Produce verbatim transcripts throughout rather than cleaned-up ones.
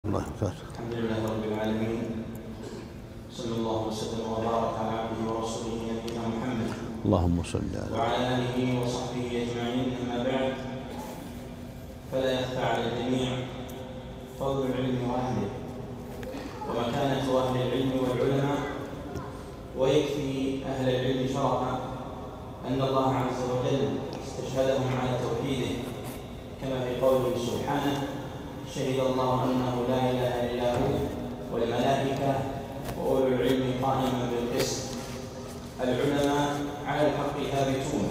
الله وبركاته. الحمد لله رب العالمين، صلى الله وسلم وبارك على عبده ورسوله نبينا محمد اللهم صل على وعلى اله وصحبه اجمعين. اما بعد، فلا يخفى على الجميع فضل العلم واهله ومكانه اهل العلم والعلماء، ويكفي اهل العلم شرفا ان الله عز وجل استشهدهم على توحيده، كما في قوله سبحانه: شهد الله أنه لا إله إلا هو والملائكة وأولو العلم قائما بالقسط. العلماء على الحق ثابتون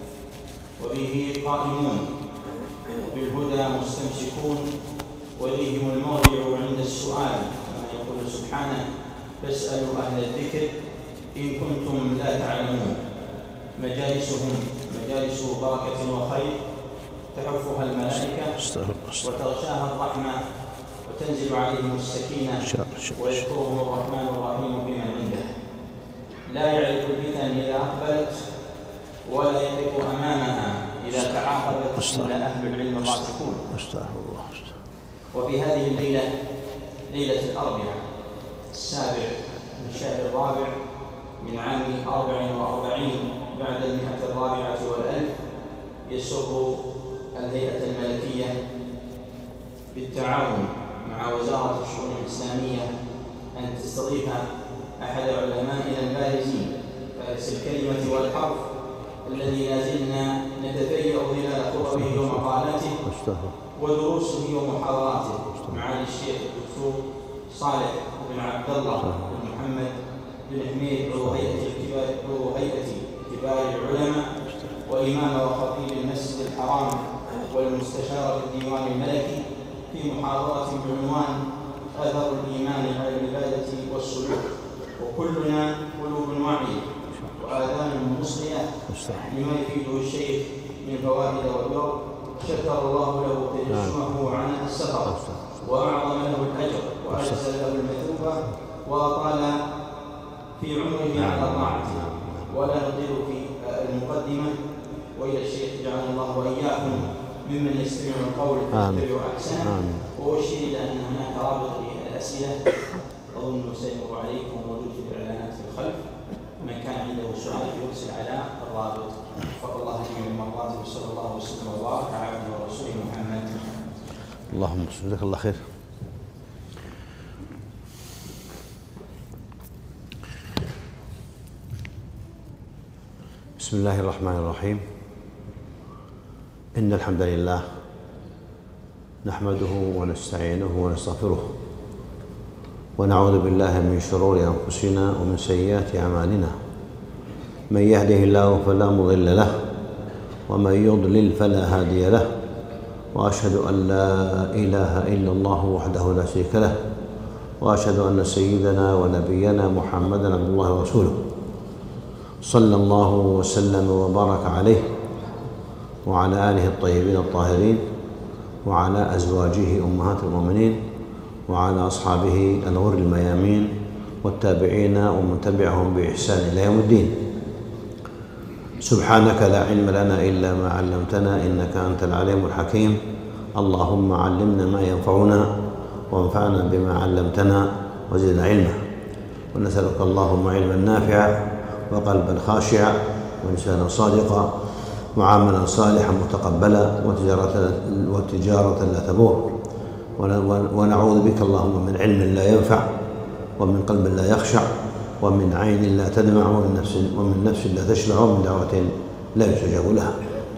وبه قائمون، بالهدى مستمسكون، وإليهم المرجع عند السؤال، كما يقول سبحانه: فاسألوا أهل الذكر إن كنتم لا تعلمون. مجالسهم مجالس بركة وخير، تحفها الملائكة وتغشاها الرحمة وتنزل عليهم السكينة، ويذكرهم الرحمن الرحيم بمن عنده. لا يعرف الفتن إذا أقبلت ولا يقف أمامها إذا تعاقبت إلا أهل العلم الراسخون. وفي هذه الليلة، ليلة الأربعاء السابع من شهر الرابع من عام أربع وأربعين بعد المئة الرابعة والألف، يسر الهيئة الملكية بالتعاون مع وزارة الشؤون الإسلامية أن تستضيف أحد علمائنا البارزين، فارس الكلمة والحرف، الذي لازلنا نتفيأ ظلال خطبه ومقالاته ودروسه ومحاضراته، معالي الشيخ الدكتور صالح بن عبد الله بن محمد بن حميد، عضو هيئة كبار العلماء وإمام وخطيب المسجد الحرام والمستشار الديوان الملكي، في محاضرة بعنوان أثر الإيمان على العبادة والسلوك. وكلنا قلوب واعية وآذان مصغية لما يفيده الشيخ من فوائد وبر. شكر الله له تجشمه عناء السفر وأعظم له الأجر وأجزل له المثوبة وأطال في عمره على طاعته. ولا نطيل في المقدمة، وإلى الشيخ جعلنا الله وإياكم ممن يستمعون القول فيتبعوا أحسنه. وأشير إلى أن هناك رابط للأسئلة أظن سيمر عليكم موجود في الإعلانات في الخلف، من كان عنده سؤال يرسل على الرابط. وفق الله جميع المرات، وصلى الله وسلم وبارك على عبده ورسوله محمد. اللهم صل. جزاك الله خير. بسم الله الرحمن الرحيم. إن الحمد لله نحمده ونستعينه ونستغفره، ونعوذ بالله من شرور أنفسنا ومن سيئات أعمالنا. من يهده الله فلا مضل له، ومن يضلل فلا هادي له، وأشهد أن لا إله إلا الله وحده لا شريك له، وأشهد أن سيدنا ونبينا محمدا عبد الله ورسوله، صلى الله وسلم وبارك عليه وعلى آله الطيبين الطاهرين، وعلى أزواجه أمهات المؤمنين، وعلى أصحابه الغر الميامين، والتابعين ومن تبعهم بإحسان إلى يوم الدين. سبحانك لا علم لنا إلا ما علمتنا، إنك أنت العليم الحكيم. اللهم علمنا ما ينفعنا وانفعنا بما علمتنا وزدنا علما. ونسألك اللهم علما نافعا وقلبا خاشعا ولسانا صادقا وعملا صالحا متقبلا وتجارة, وتجارة لا تبور. ونعوذ بك اللهم من علم لا ينفع، ومن قلب لا يخشع، ومن عين لا تدمع، ومن نفس, ومن نفس لا تشبع، ومن دعوة لا يستجاب لها.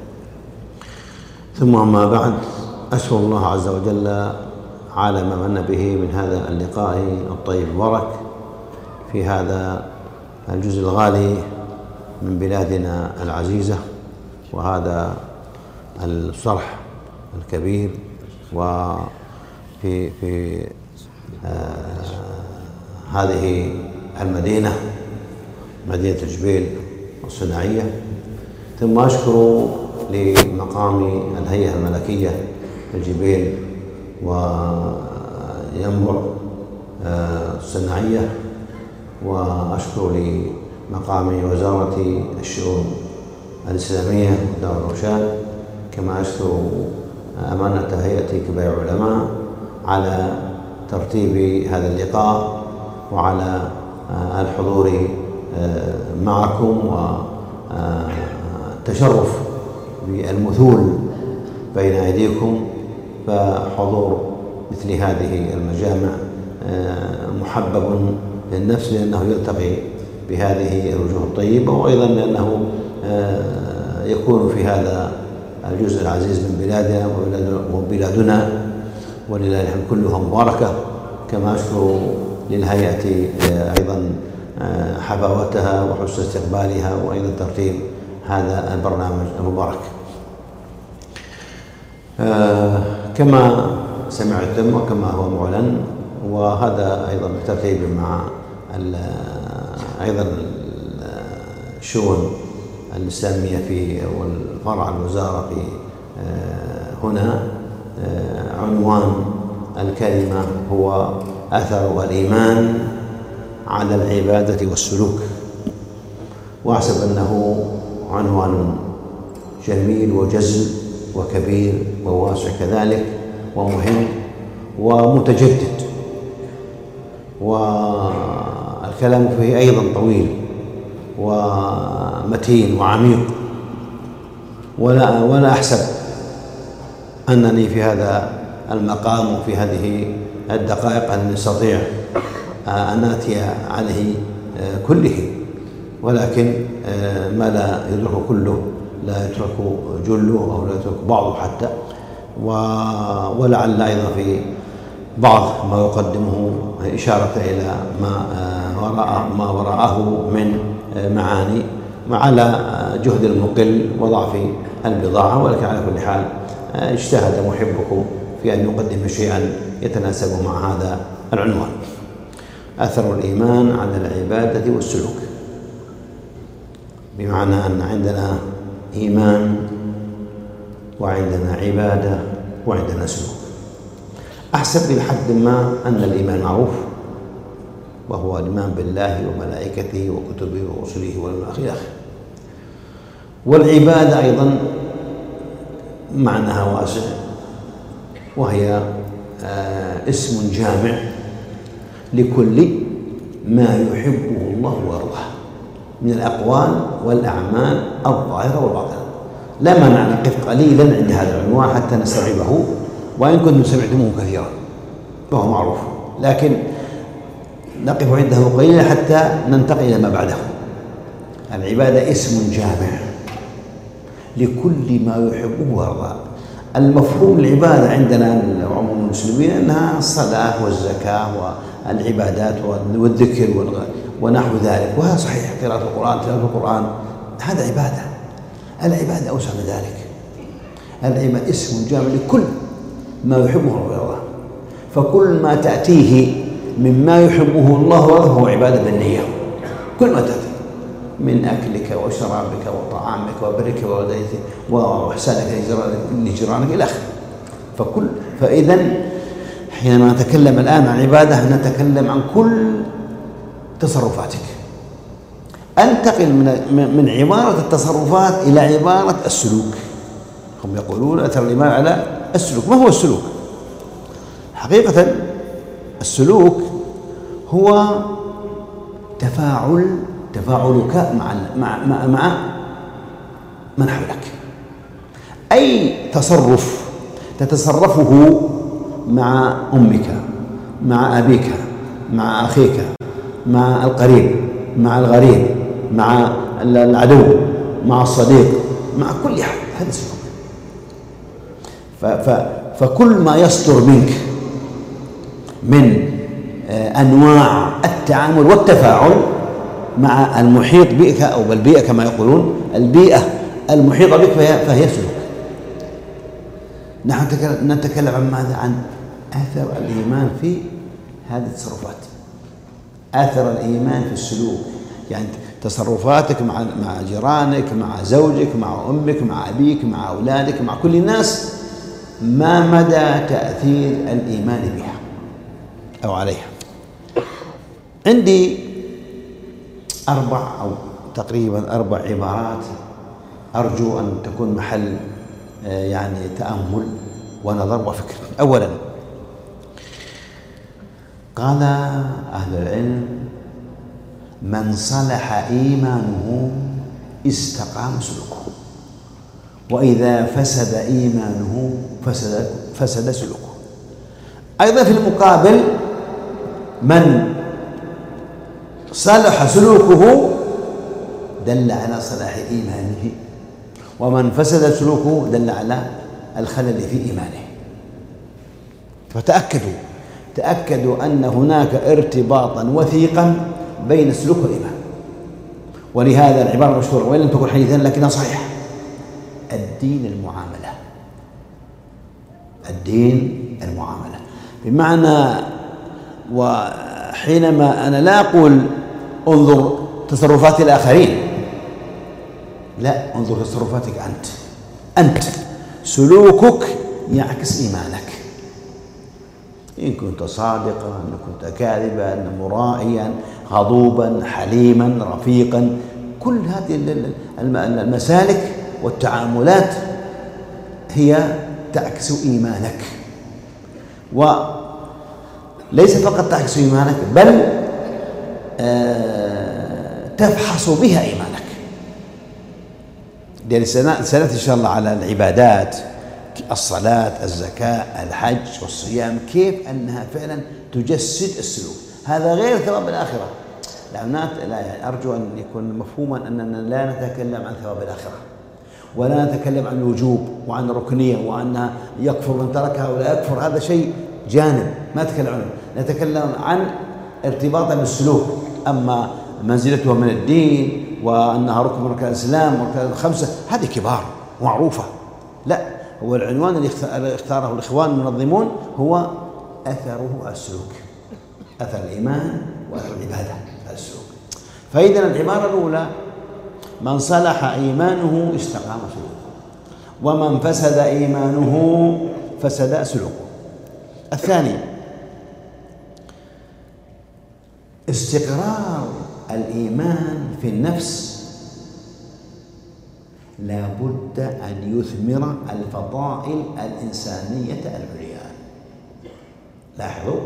ثم أما بعد، أشكر الله عز وجل على ما من به من هذا اللقاء الطيب المبارك في هذا الجزء الغالي من بلادنا العزيزة، وهذا الصرح الكبير، وفي في آه هذه المدينة، مدينة الجبيل الصناعية. ثم أشكر لمقام الهيئة الملكية الجبيل وينبع آه الصناعية، وأشكر لمقام وزارة الشؤون الإسلامية دار الرشاد، كما أشكر أمانة هيئة كبار العلماء على ترتيب هذا اللقاء وعلى الحضور معكم والتشرف بالمثول بين أيديكم. فحضور مثل هذه المجامع محبب للنفس لأنه يلتقي بهذه الوجوه الطيبة، وأيضا لأنه يكون في هذا الجزء العزيز من بلادنا وبلادنا ولله الحمد كلها مباركة. كما أشكر للهيئة أيضا حفاوتها وحسن استقبالها وأيضا ترتيب هذا البرنامج المبارك. كما سمعتم وكما هو معلن، وهذا أيضا بالترتيب مع أيضا الشؤون الإسلامية في والفرع الوزارة في هنا، عنوان الكلمة هو أثر الإيمان على العبادة والسلوك. وأحسب أنه عنوان جميل وجزل وكبير وواسع كذلك ومهم ومتجدد، والكلام فيه أيضا طويل ومتين وعميق، ولا ولا أحسب أنني في هذا المقام وفي هذه الدقائق أن أستطيع أن آتي عليه كله، ولكن ما لا يدرك كله لا يترك جله أو لا يترك بعضه حتى، ولعل أيضا في بعض ما يقدمه إشارة إلى ما وراء ما وراءه من معاني على جهد المقل وضعف البضاعة. ولكن على كل حال اجتهد محبكم في أن يقدم شيئا يتناسب مع هذا العنوان: أثر الإيمان على العبادة والسلوك. بمعنى أن عندنا إيمان وعندنا عبادة وعندنا سلوك. أحسب إلى حد ما أن الإيمان معروف، وهو الإيمان بالله وملائكته وكتبه ورسله واليوم الآخر، والعبادة أيضا معناها واسع، وهي اسم جامع لكل ما يحبه الله ويرضاه من الأقوال والأعمال الظاهرة والباطنة. لا مانع نقف قليلا عند هذا العنوان حتى نستوعبه، وإن كنتم سمعتموه كثيرا فهو معروف، لكن نقف عنده قليلا حتى ننتقل إلى ما بعده. العبادة اسم جامع لكل ما يحبه ويرضاه. المفهوم العبادة عندنا عموم المسلمين أنها الصلاة والزكاة والعبادات والذكر ونحو ذلك، وهذا صحيح. قراءة القرآن، تلاوة القرآن، هذا عبادة. العبادة أوسع من ذلك. العبادة اسم جامع لكل ما يحبه الله ويرضاه، فكل ما تأتيه مما يحبه الله ويرضاه هو عبادة بالنية. كل ما تأتي من أكلك وشرابك وطعامك وبرك ووالديك وإحسانك لجيرانك إلى آخره. فكل فإذا حينما نتكلم الآن عن عبادة نتكلم عن كل تصرفاتك. أنتقل من من عبارة التصرفات إلى عبارة السلوك. هم يقولون أثر الإيمان على السلوك. ما هو السلوك؟ حقيقة السلوك هو تفاعل تفاعلك مع مع مع, مع من حولك. أي تصرف تتصرفه مع أمك، مع أبيك، مع أخيك، مع القريب، مع الغريب، مع العدو، مع الصديق، مع كل أحد، هذا السلوك. فكل ما يصدر منك من أنواع التعامل والتفاعل مع المحيط بك أو البيئة كما يقولون، البيئة المحيطة بك فهي سلوك. نحن نتكلم عن ماذا؟ عن أثر الإيمان في هذه التصرفات. أثر الإيمان في السلوك، يعني تصرفاتك مع مع جيرانك، مع زوجك، مع أمك، مع أبيك، مع أولادك، مع كل الناس، ما مدى تأثير الإيمان بها أو عليها. عندي أربع أو تقريبا أربع عبارات أرجو أن تكون محل يعني تأمل ونظر وفكر. أولا، قال أهل العلم: من صلح إيمانه استقام سلوكه، وإذا فسد إيمانه فسد, فسد سلوكه. أيضا في المقابل: من صلح سلوكه دل على صلاح إيمانه، ومن فسد سلوكه دل على الخلل في إيمانه. فتأكدوا تأكدوا أن هناك ارتباطا وثيقا بين السلوك والإيمان. ولهذا العبارة المشهورة، وإن لم تكن حديثا لكنها صحيحة: الدين المعاملة. الدين المعاملة بمعنى، وحينما أنا لا أقول انظر تصرفات الآخرين، لا، انظر تصرفاتك أنت. أنت سلوكك يعكس إيمانك. إن كنت صادقا، إن كنت كاذبا، مرائيا، غضوبا، حليما، رفيقا، كل هذه المسالك والتعاملات هي تعكس إيمانك. وليس فقط تعكس إيمانك، بل آه تفحص بها إيمانك. لأن سنأتي إن شاء الله على العبادات، الصلاة، الزكاة، الحج والصيام، كيف أنها فعلا تجسد السلوك. هذا غير ثواب الآخرة. لا، أرجو أن يكون مفهوما أننا لا نتكلم عن ثواب الآخرة، ولا نتكلم عن الوجوب وعن الركنية وأنها يكفر من تركها ولا يكفر. هذا شيء جانب ما نتكلم عنه. نتكلم عن ارتباطها بالسلوك. أما منزلتها من الدين وأنها ركن من أركان الإسلام وأركان الخمسة، هذه كبار معروفة. لا، هو العنوان اللي اختاره الإخوان المنظمون هو أثره السلوك، أثر الإيمان وأثر العبادة السلوك. فإذا العبارة الأولى: من صلح إيمانه استقام سلوكه، ومن فسد إيمانه فسد سلوكه. الثاني: استقرار الإيمان في النفس لا بد أن يثمر الفضائل الإنسانية العليا. لاحظوا،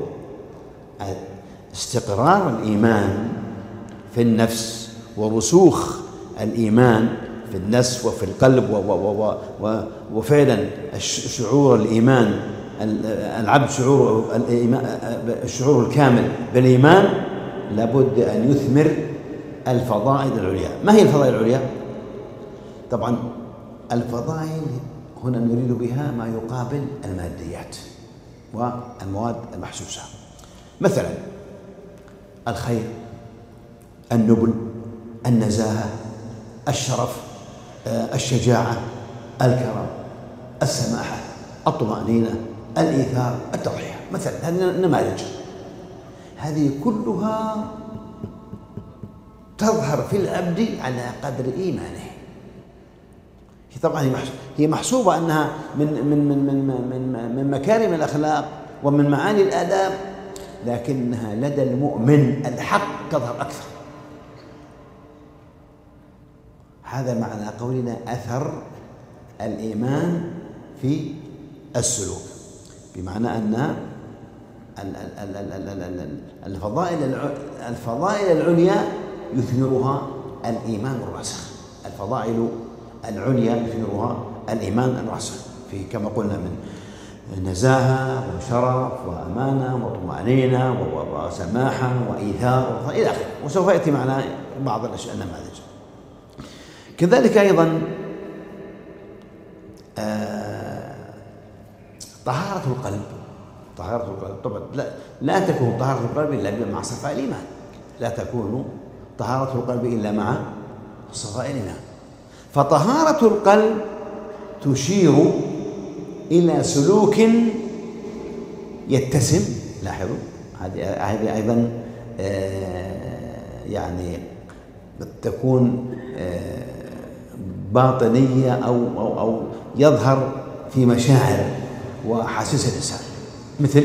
استقرار الإيمان في النفس ورسوخ الإيمان في النفس وفي القلب، وفعلا شعور الإيمان، العبد شعور الشعور الكامل بالإيمان، لابد أن يثمر الفضائل العليا. ما هي الفضائل العليا؟ طبعا الفضائل هنا نريد بها ما يقابل الماديات والمواد المحسوسة، مثلا الخير، النبل، النزاهة، الشرف، الشجاعة، الكرم، السماحة، الطمأنينة، الإيثار، التضحية، مثلا. هذه نماذج، هذه كلها تظهر في العبد على قدر إيمانه. طبعا هي محسوبة أنها من من من من من, من مكارم الأخلاق ومن معاني الآداب، لكنها لدى المؤمن الحق تظهر أكثر. هذا معنى قولنا أثر الإيمان في السلوك، بمعنى أن الفضائل الفضائل العليا يثمرها الإيمان الراسخ. الفضائل العليا يثمرها الإيمان الراسخ في، كما قلنا، من نزاهة وشرف وأمانة وطمأنينة وسماحة وإيثار إلى آخره، وسوف يأتي معنا بعض الأشياء النماذج. كذلك أيضا آه طهارة القلب. طهارة القلب طبعا لا, لا تكون طهارة القلب إلا مع صفاء الإيمان. لا تكون طهارة القلب إلا مع صفاء الإيمان. فطهارة القلب تشير إلى سلوك يتسم. لاحظوا، هذه أيضا آه يعني تكون آه باطنية أو, أو, أو يظهر في مشاعر وأحاسيس الإنسان، مثل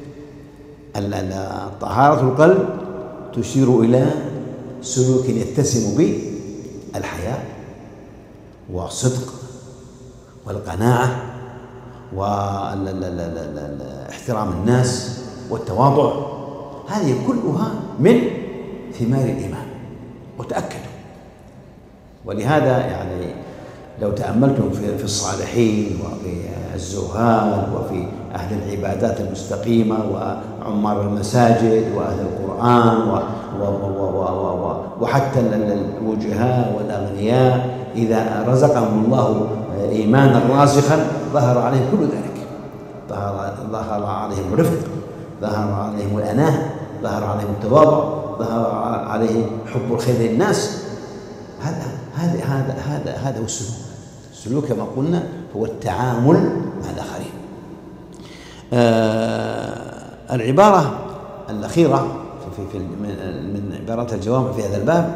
طهارة القلب تشير إلى سلوك يتسم به الحياء والصدق والقناعة واحترام الناس والتواضع هذه كلها من ثمار الإيمان، وتأكدوا. ولهذا يعني لو تأملتم في الصالحين وفي الزهاد وفي أهل العبادات المستقيمة وعمار المساجد وأهل القرآن و و و و و وحتى الوجهاء والأغنياء، إذا رزقهم الله إيمانا راسخا ظهر عليهم كل ذلك، ظهر ظهر عليهم الرفق، ظهر عليهم الأناة، ظهر عليهم التواضع، ظهر عليهم حب الخير للناس. هذا هذا هذا هذا هذا هو السلوك. السلوك كما قلنا هو التعامل مع الآخرين. آه العبارة الأخيرة في في من عبارات الجوامع في هذا الباب: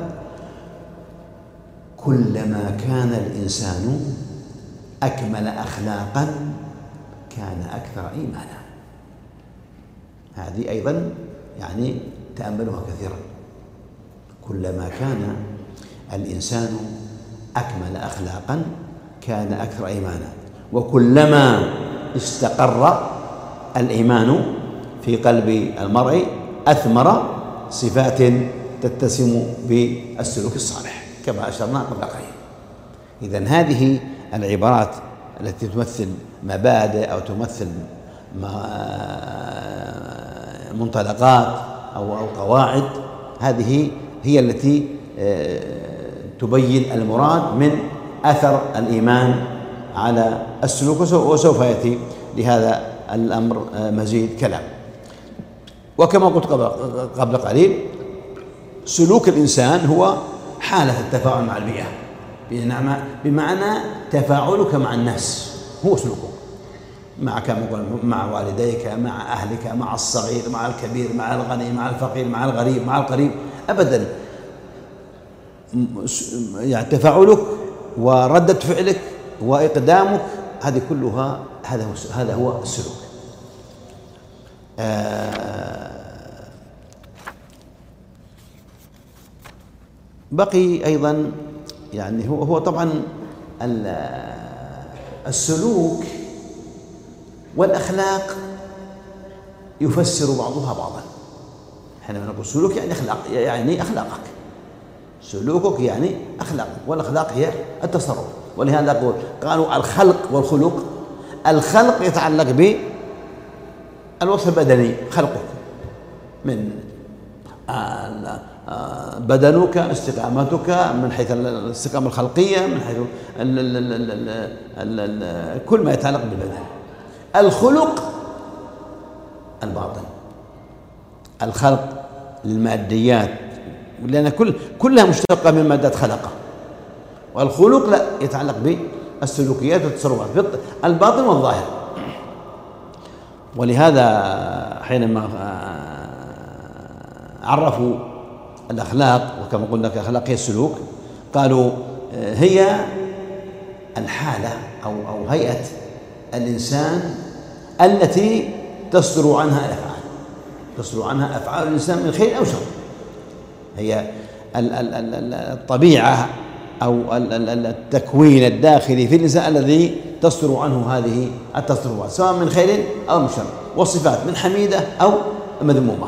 كلما كان الإنسان أكمل أخلاقا كان أكثر إيمانا. هذه أيضا يعني تأملها كثيرا. كلما كان الإنسان أكمل أخلاقا كان أكثر إيمانا، وكلما استقر الإيمان في قلب المرء أثمر صفات تتسم بالسلوك الصالح كما أشرنا قبل قليل. إذن هذه العبارات التي تمثل مبادئ أو تمثل منطلقات أو أو قواعد، هذه هي التي تبين المراد من أثر الإيمان على السلوك، وسوف يأتي لهذا الأمر مزيد كلام. وكما قلت قبل قليل، سلوك الإنسان هو حالة التفاعل مع البيئة، بمعنى تفاعلك مع الناس، هو سلوكك معك، مع والديك، مع أهلك، مع الصغير، مع الكبير، مع الغني، مع الفقير، مع الغريب، مع القريب، أبدا. يعني تفاعلك وردة فعلك وإقدامك، هذه كلها هذا هو هذا هو السلوك. آه بقي أيضا يعني هو هو طبعا السلوك والأخلاق يفسر بعضها بعضا. حينما نقول سلوك يعني أخلاق، يعني أخلاقك، سلوكك يعني أخلاقك، والأخلاق هي التصرف. ولهذا نقول قالوا الخلق والخلق. الخلق يتعلق بالوصف البدني، خلقك من بدنك، استقامتك من حيث الاستقامة الخلقية، من حيث ال ال ال ال ال كل ما يتعلق بالبدن. الخلق الباطن، الخلق للماديات، لأن كل كلها مشتقة من مادة خلقه. والخلق لا يتعلق بالسلوكيات والتصرفات، الباطن والظاهر. ولهذا حينما عرفوا الأخلاق، وكما قلنا الأخلاق هي السلوك، قالوا هي الحالة أو أو هيئة الإنسان التي تصدر عنها الأفعال، تصدر عنها أفعال الإنسان من خير أو شر. هي الطبيعة أو التكوين الداخلي في الإنسان الذي تصدر عنه هذه التصرفات، سواء من خير أو من شر، والصفات من حميدة أو مذمومة،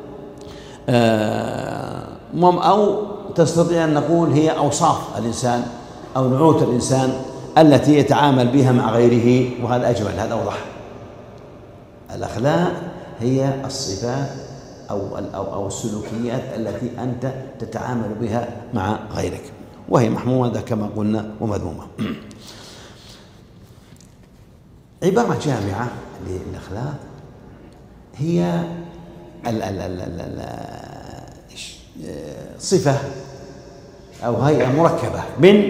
أو تستطيع أن نقول هي أوصاف الإنسان أو نعوت الإنسان التي يتعامل بها مع غيره. وهذا أجمل، هذا أوضح. الأخلاق هي الصفات أو أو أو السلوكيات التي أنت تتعامل بها مع غيرك، وهي محمودة كما قلنا ومذمومة. عبارة جامعة للأخلاق هي ال ال ال ال ال صفة أو هيئة مركبة من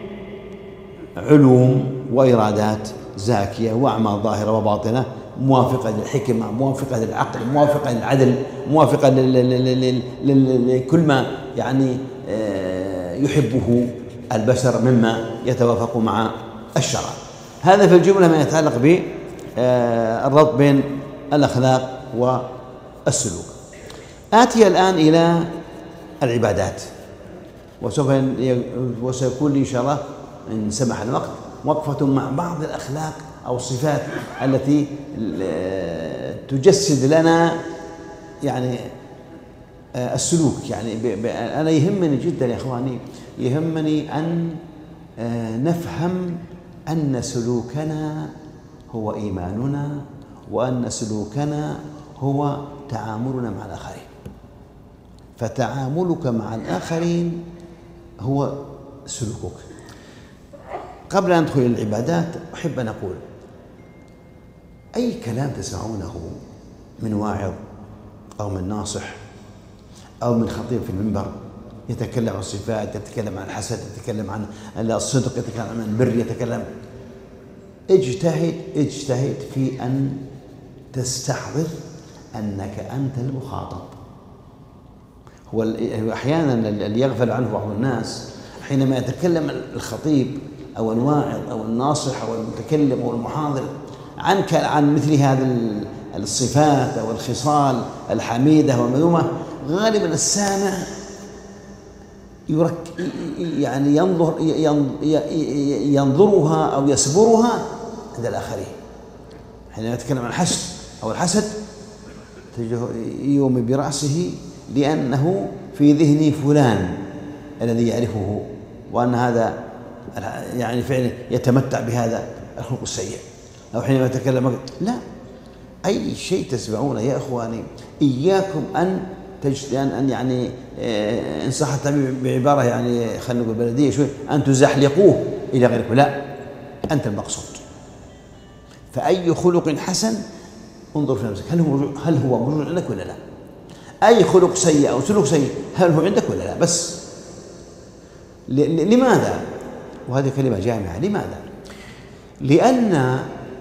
علوم وإرادات زاكية وأعمال ظاهرة وباطنة، موافقة للحكمة، موافقة للعقل، موافقة للعدل، موافقة لكل ما يعني يحبه البشر مما يتوافق مع الشرع. هذا في الجملة ما يتعلق بالربط بين الأخلاق والسلوك. آتي الآن إلى العبادات، وسوف وسيكون لي إن شاء الله إن سمح الوقت وقفة مع بعض الأخلاق أو الصفات التي تجسد لنا يعني السلوك. يعني أنا يهمني جدا يا إخواني، يهمني أن نفهم أن سلوكنا هو إيماننا، وأن سلوكنا هو تعاملنا مع الآخرين. فتعاملك مع الآخرين هو سلوكك. قبل أن ندخل إلى العبادات أحب أن أقول أي كلام تسمعونه من واعظ أو من ناصح أو من خطيب في المنبر يتكلم عن الصفات، يتكلم عن الحسد، يتكلم عن الصدق، يتكلم عن البر، يتكلم، اجتهد اجتهد في أن تستحضر أنك أنت المخاطب. هو أحيانا اللي يغفل عنه بعض الناس حينما يتكلم الخطيب أو الواعظ أو الناصح أو المتكلم أو المحاضر عنك عن مثل هذه الصفات أو الخصال الحميدة والمذمومة، غالبا السامع يرك يعني ينظر ينظرها أو يسبرها عند الآخرين. حينما يتكلم عن الحسد أو الحسد يومي برأسه، لأنه في ذهنه فلان الذي يعرفه، وأن هذا يعني فعلا يتمتع بهذا الخلق السيء. أو حينما يتكلم، لا، أي شيء تسمعونه يا إخواني إياكم أن تجد أن يعني إن صح التعبير بعبارة يعني خلينا نقول بلدية شوي، أن تزحلقوه إلى غيركم. لا، أنت المقصود. فأي خلق حسن انظر في نفسك، هل هو هل هو موجود عندك ولا لا؟ أي خلق سيء أو سلوك سيء هل هو عندك ولا لا؟ بس لماذا؟ وهذه كلمة جامعة. لماذا؟ لأن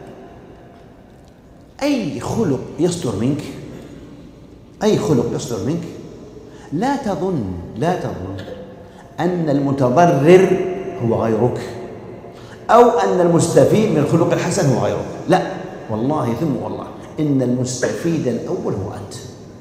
أي خلق يصدر منك أي خلق يصدر منك لا تظن لا تظن أن المتضرر هو غيرك، أو أن المستفيد من الخلق الحسن هو غيرك. لا والله ثم والله إن المستفيد الأول هو أنت.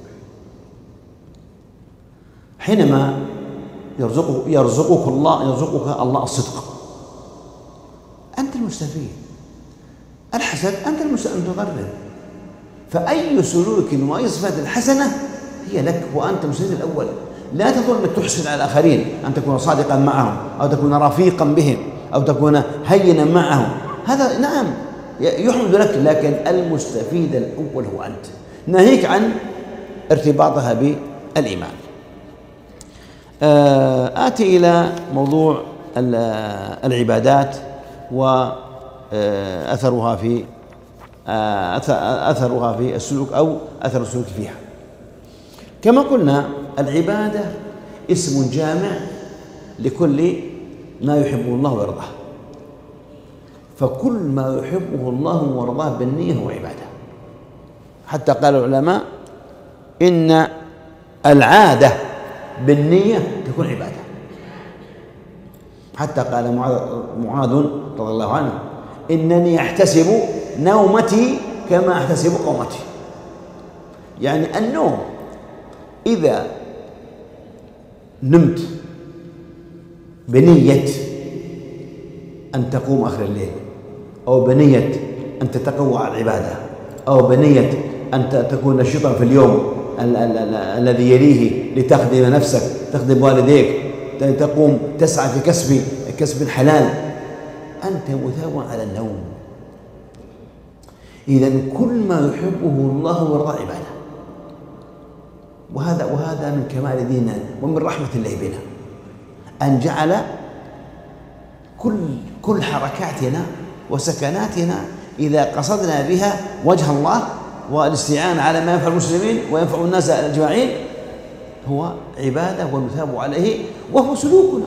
حينما يرزقك يرزقك الله يرزقك الله الصدق، أنت المستفيد. الحسد أنت المتضرر. فأي سلوك وأي صفات الحسنة هي لك وأنت المستفيد الأول. لا تظن أنك تحسن على الآخرين، أن تكون صادقا معهم أو تكون رفيقا بهم أو تكون هينا معهم، هذا نعم يحمد لك، لكن المستفيد الأول هو أنت. ناهيك عن ارتباطها بالإيمان. آتي إلى موضوع العبادات وأثرها في أثرها في السلوك أو أثر السلوك فيها. كما قلنا العبادة اسم جامع لكل ما يحبه الله ويرضاه، فكل ما يحبه الله ويرضاه بالنية هو عبادة. حتى قال العلماء إن العادة بالنية تكون عبادة. حتى قال معاذ رضي الله عنه إنني أحتسب نومتي كما أحتسب قومتي. يعني النوم إذا نمت بنية أن تقوم آخر الليل، أو بنية أن تتقوى على العبادة، أو بنية أن تكون نشيطا في اليوم الذي يليه لتخدم نفسك، تخدم والديك، تقوم تسعى في كسب كسب الحلال، أنت مثاب على النوم. إذن كل ما يحبه الله ويرضاه عبادة. وهذا وهذا من كمال ديننا ومن رحمة الله بنا، أن جعل كل كل حركاتنا وسكناتنا إذا قصدنا بها وجه الله والاستعانة على ما ينفع المسلمين وينفع الناس أجمعين هو عبادة ونثاب عليه، وهو سلوكنا.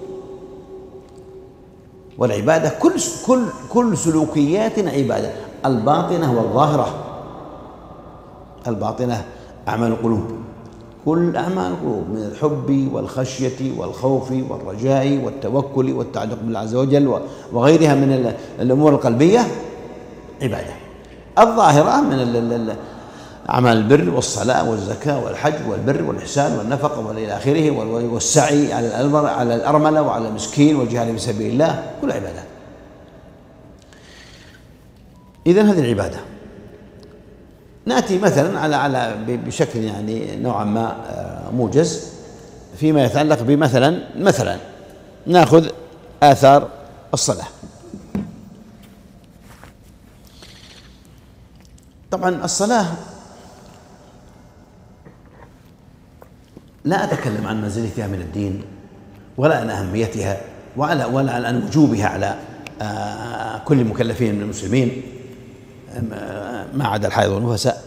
والعبادة كل كل كل سلوكياتنا عبادة، الباطنة والظاهرة. الباطنة أعمال القلوب، كل أعمال القلوب من الحب والخشية والخوف والرجاء والتوكل والتعلق بالله عز وجل وغيرها من الأمور القلبية عبادة. الظاهرة من أعمال البر والصلاة والزكاة والحج والبر والإحسان والنفقة وإلى آخره، والسعي على الأرملة وعلى المسكين والجهاد في سبيل الله، كل عبادة. إذن هذه العبادة. نأتي مثلا على على بشكل يعني نوعا ما موجز فيما يتعلق بمثلا مثلا نأخذ آثار الصلاة. طبعا الصلاة لا أتكلم عن منزلتها من الدين ولا عن أهميتها ولا ولا عن وجوبها على كل المكلفين من المسلمين ما عدا الحائض والنفساء،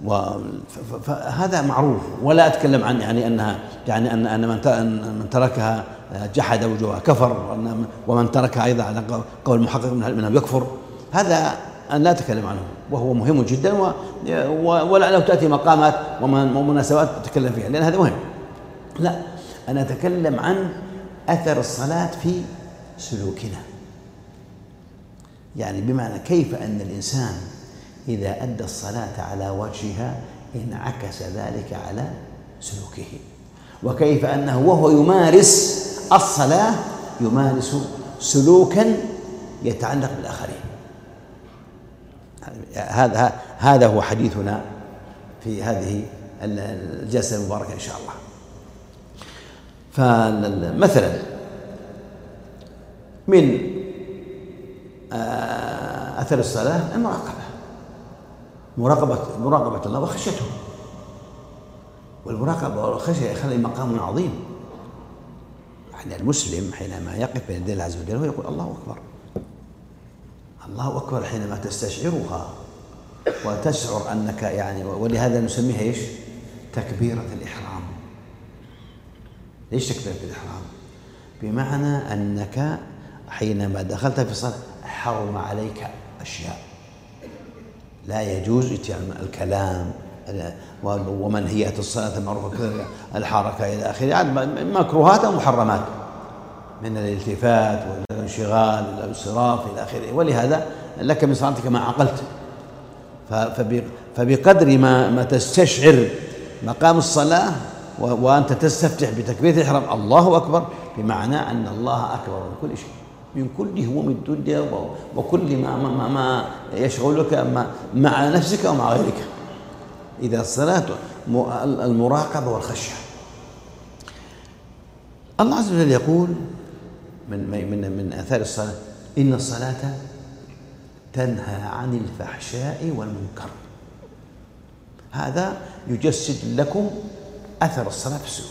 فهذا معروف. ولا أتكلم عن يعني أنها يعني أن أن من تركها جحد وجوبها كفر، ومن تركها أيضا على قول محقق منهم يكفر. هذا أنا لا أتكلم عنه، وهو مهم جدا، ولعله تأتي مقامات ومناسبات تتكلم فيها لأن هذا مهم. لا، أنا أتكلم عن أثر الصلاة في سلوكنا، يعني بمعنى كيف أن الإنسان إذا أدى الصلاة على وجهها انعكس ذلك على سلوكه، وكيف أنه وهو يمارس الصلاة يمارس سلوكا يتعلق بالآخرين. هذا هذا هو حديثنا في هذه الجلسة المباركة إن شاء الله. فمثلا من أثر الصلاة المراقبة، مراقبة مراقبة الله وخشيته. والمراقبة والخشية يخلي مقام عظيم. يعني المسلم حينما يقف بين يدي الله عز وجل ويقول الله أكبر، الله أكبر حينما تستشعرها وتشعر أنك يعني، ولهذا نسميها إيش؟ تكبيرة الإحرام. ليش تكبيرة الإحرام؟ بمعنى أنك حينما دخلت في الصلاة حرم عليك أشياء لا يجوز إتيان الكلام ومنهيات الصلاة المعروفة الحركة إلى آخره، مكروهات أو محرمات من الالتفات والانشغال والانصراف إلى آخره. ولهذا لك من صلاتك ما عقلت. فبقدر ما ما تستشعر مقام الصلاة وأنت تستفتح بتكبيرة الإحرام الله أكبر، بمعنى أن الله أكبر من كل شيء، من كل هموم الدنيا وكل ما ما ما يشغلك مع نفسك ومع غيرك. إذا الصلاة المراقبة والخشية. الله عز وجل يقول من من من آثار الصلاة إن الصلاة تنهى عن الفحشاء والمنكر. هذا يجسد لكم أثر الصلاة في السلوك.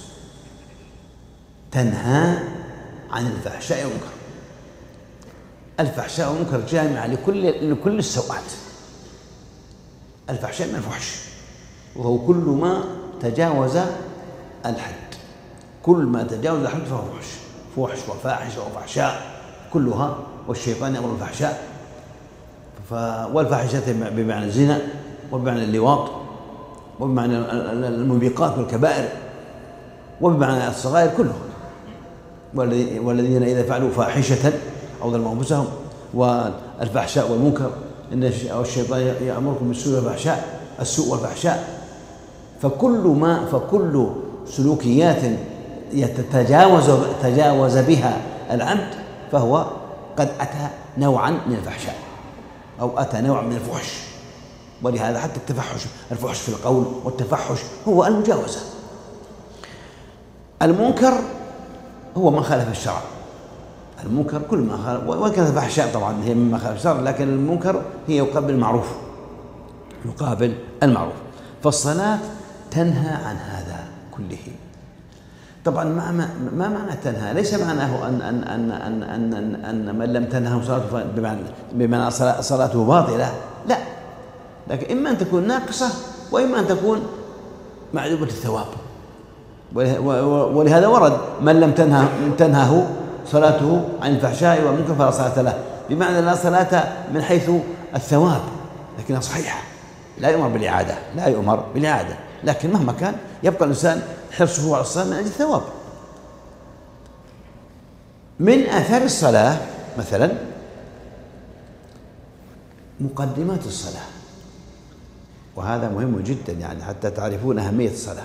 تنهى عن الفحشاء والمنكر. الفحشاء والمنكر جامعة لكل لكل السوءات. الفحشاء من الفحش، وهو كل ما تجاوز الحد. كل ما تجاوز الحد فهو فحش. فحش وفاحشة وفحشاء كلها، والشيطان يأمر بالفحشاء. والفاحشة بمعنى الزنا وبمعنى اللواط وبمعنى الموبقات والكبائر وبمعنى الصغائر كلها. والذين إذا فعلوا فاحشة أو ظلموا أنفسهم. والفحشاء والمنكر إن الشيطان يأمركم بالسوء والفحشاء، السوء والفحشاء. فكل ما فكل سلوكيات يتجاوز تجاوز بها العبد فهو قد أتى نوعا من الفحشاء أو أتى نوعا من الفحش. ولهذا حتى التفحش، الفحش في القول والتفحش هو المجاوزة. المنكر هو ما خالف الشرع. المنكر كل ما خالف، وكان الفحشاء طبعا هي مما خالف الشرع، لكن المنكر هي يقابل المعروف، يقابل المعروف. فالصلاة تنهى عن هذا كله. طبعا ما ما معنى تنهى؟ ليس معناه ان ان ان ان ان, أن, أن من لم تنهه صلاته بمعنى بمعنى صلاته باطلة، لا، لكن اما ان تكون ناقصة واما ان تكون معلومة الثواب. ولهذا ورد من لم تنهه تنهه صلاته عن الفحشاء والمنكر فلا صلاة له، بمعنى لا صلاة من حيث الثواب لكنها صحيحة، لا يؤمر بالإعادة، لا يؤمر بالإعادة، لكن مهما كان يبقى الإنسان حرصه على الصلاة من أجل الثواب. من آثار الصلاة مثلا مقدمات الصلاة، وهذا مهم جدا يعني حتى تعرفون أهمية الصلاة.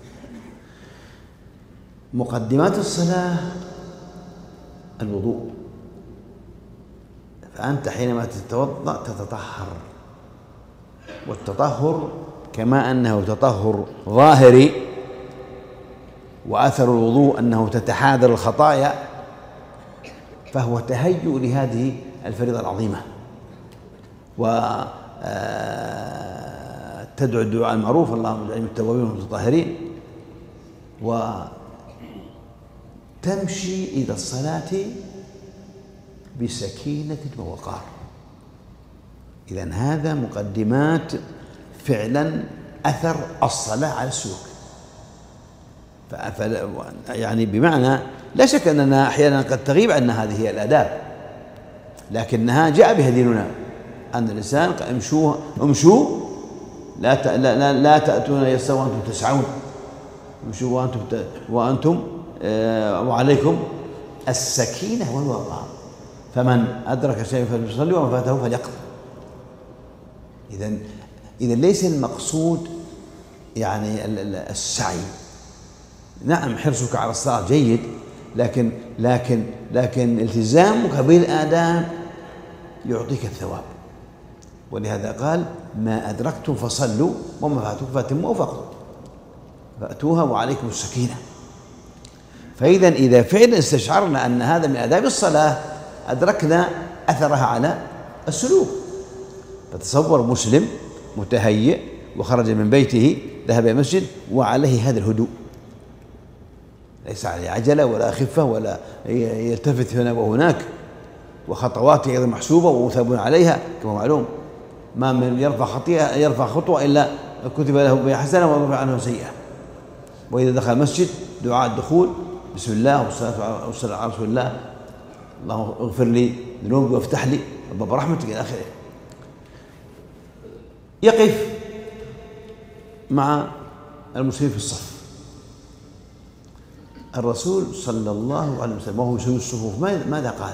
مقدمات الصلاة الوضوء. فأنت حينما تتوضأ تتطهر والتطهر كما أنه تطهر ظاهري وأثر الوضوء أنه تتحاذر الخطايا، فهو تهيؤ لهذه الفريضة العظيمة، وتدعو الدعاء المعروف اللهم اجعلني من التوابين والمتطهرين، وتمشي إلى الصلاة بسكينة ووقار. إذن هذا مقدمات فعلا أثر الصلاة على السلوك. يعني بمعنى لا شك أننا أحيانا قد تغيب عنا هذه هي الآداب، لكنها جاء بها ديننا أن الإنسان امشوا امشوا لا لا لا تأتون يسوى وأنتم تسعون، امشوا وأنتم وأنتم آه وعليكم السكينة والوقار، فمن أدرك شيئا فليصلي ومن فاته فليقضي. إذن إذن ليس المقصود يعني السعي، نعم حرصك على الصلاة جيد، لكن لكن لكن التزامك بالآداب يعطيك الثواب. ولهذا قال ما أدركتم فصلوا وما فاتكم فأتموا فاقضوا، فأتوها وعليكم السكينة. فإذا إذا فعلا استشعرنا أن هذا من آداب الصلاة أدركنا أثرها على السلوك. فتصور مسلم متهيئ وخرج من بيته ذهب إلى المسجد وعليه هذا الهدوء، ليس عليه عجلة ولا خفة ولا يلتفت هنا وهناك، وخطواته أيضا محسوبة ومثاب عليها كما معلوم. ما من يرفع خطيئة يرفع خطوة إلا كتب له بها حسنة ورفع عنه سيئة. وإذا دخل المسجد دعاء الدخول بسم الله والصلاة والسلام على رسول الله، اللهم اغفر لي ذنوبي وافتح لي باب رحمتك إلى آخره. يقف مع المسلمين في الصف. الرسول صلى الله عليه وسلم وهو يسوي الصفوف ماذا قال؟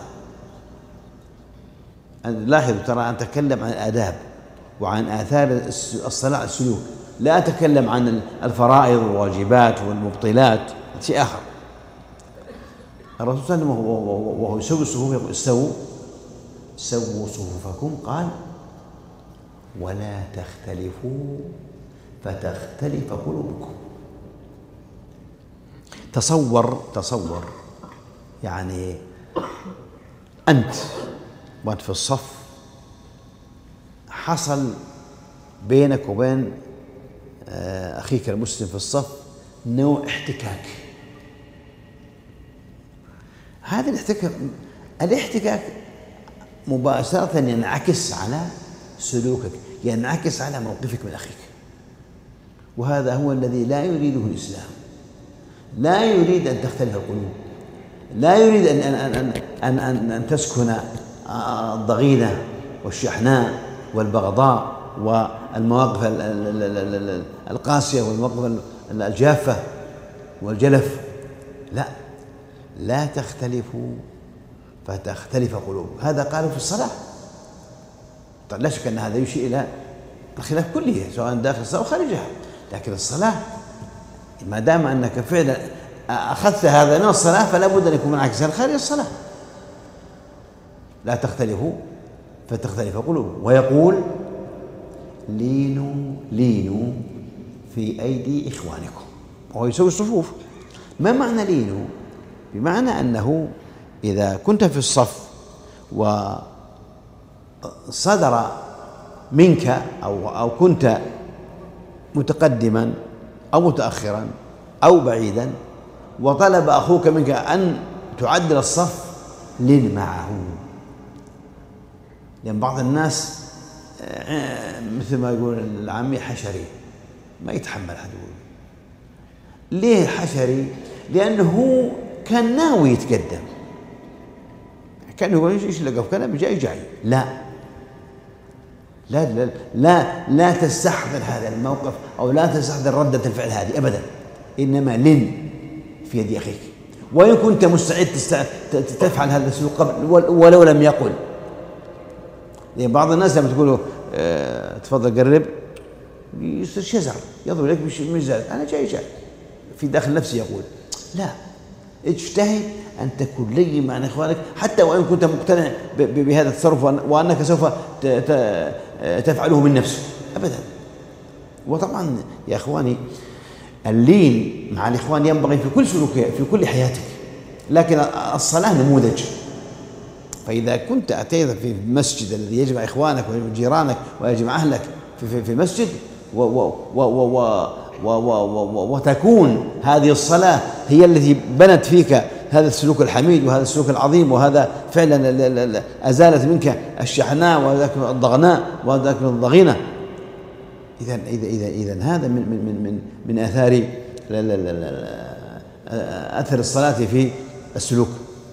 لاحظوا ترى أن أتكلم عن الآداب وعن آثار الصلاة على السلوك، لا أتكلم عن الفرائض والواجبات والمبطلات، شيء آخر. الرسول صلى الله عليه وسلم وهو يسوي الصفوف يقول استووا سووا صفوفكم، قال ولا تختلفوا فتختلف قلوبكم. تصور تصور يعني أنت وأنت في الصف حصل بينك وبين أخيك المسلم في الصف نوع احتكاك. هذا الاحتكاك الاحتكاك مباشرة ينعكس على سلوكك، ينعكس على موقفك من أخيك، وهذا هو الذي لا يريده الإسلام. لا يريد أن تختلف القلوب، لا يريد أن أن أن أن, أن, أن تسكن الضغينة والشحناء والبغضاء والمواقف القاسية والمواقف الجافة والجلف. لا لا تختلفوا فتختلف قلوبكم. هذا قالوا في الصلاة. طيب لا شك أن هذا يشير إلى الخلاف كله سواء داخل الصلاة أو خارجها، لكن الصلاة ما دام أنك فعلا أخذت هذا من الصلاة فلا بد أن يكون منعكسا خارج الصلاة. لا تختلفوا فتختلف قلوبكم. ويقول لينوا لينوا في أيدي إخوانكم، وهو يسوي الصفوف. ما معنى لينوا؟ بمعنى أنه إذا كنت في الصف وصدر منك أو أو كنت متقدما أو متأخرا أو بعيدا وطلب أخوك منك أن تعدل الصف لن معه. لأن بعض الناس مثل ما يقول العامي حشري، ما يتحمل أحد يقول. ليه حشري؟ لأنه كان ناوي يتقدم، كان يقول ايش لقى في كلام جاي جاي. لا لا لا لا, لا تستحضر هذا الموقف أو لا تستحضر ردة الفعل هذه أبدا، إنما لن في يد أخيك. وإن كنت مستعد تفعل هذا السلوك قبل ولو لم يقل. لأن بعض الناس لما تقول له اه تفضل قرب يصير شزر يضرب لك بمزاج، أنا جاي جاي في داخل نفسي يقول لا، اجتهد أن تكون لين مع إخوانك حتى وإن كنت مقتنع بهذا التصرف وأنك سوف تفعله من نفسك، أبدا. وطبعا يا إخواني اللين مع الإخوان ينبغي في كل سلوك في كل حياتك، لكن الصلاة نموذج. فإذا كنت أتيت في المسجد الذي يجمع إخوانك وجيرانك ويجمع أهلك في في المسجد و و و و و وتكون هذه الصلاة هي التي بنت فيك هذا السلوك الحميد وهذا السلوك العظيم، وهذا فعلا أزالت منك الشحناء وذاك الضغناء وذاك الضغينة، إذا إذا إذا إذا هذا من من من من آثار أثر الصلاة في السلوك.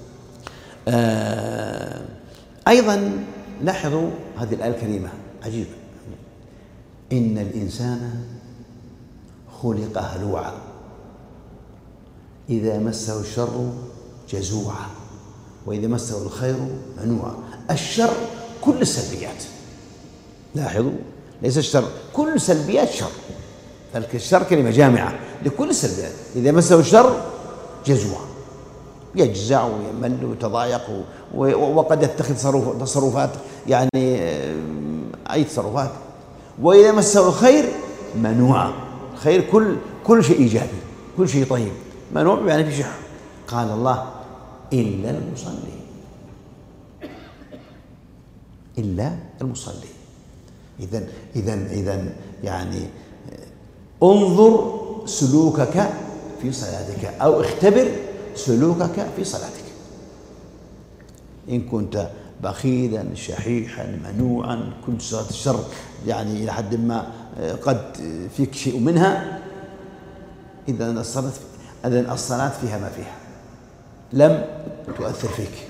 أيضا لاحظوا هذه الآية الكريمة عجيبة: إن الإنسان خلق هلوعا إذا مسه الشر جزوعا وإذا مسه الخير منوعا. الشر كل السلبيات، لاحظوا ليس الشر كل سلبيات شر، الشر كلمة جامعة لكل السلبيات. إذا مسه الشر جزوعا، يجزع ويمل ويتضايق وقد يتخذ تصرفات يعني أي تصرفات. وإذا مسه الخير منوعا، الخير كل كل شيء إيجابي، كل شيء طيب. منوع يعني في شح. قال الله: إلا المصلين، إلا المصلين. إذن إذن إذن يعني انظر سلوكك في صلاتك أو اختبر سلوكك في صلاتك. إن كنت بخيلا شحيحا منوعا كنت صلاة الشر يعني إلى حد ما قد فيك شيء منها، إذا الصلاة إذن الصلاة فيها ما فيها، لم تؤثر فيك.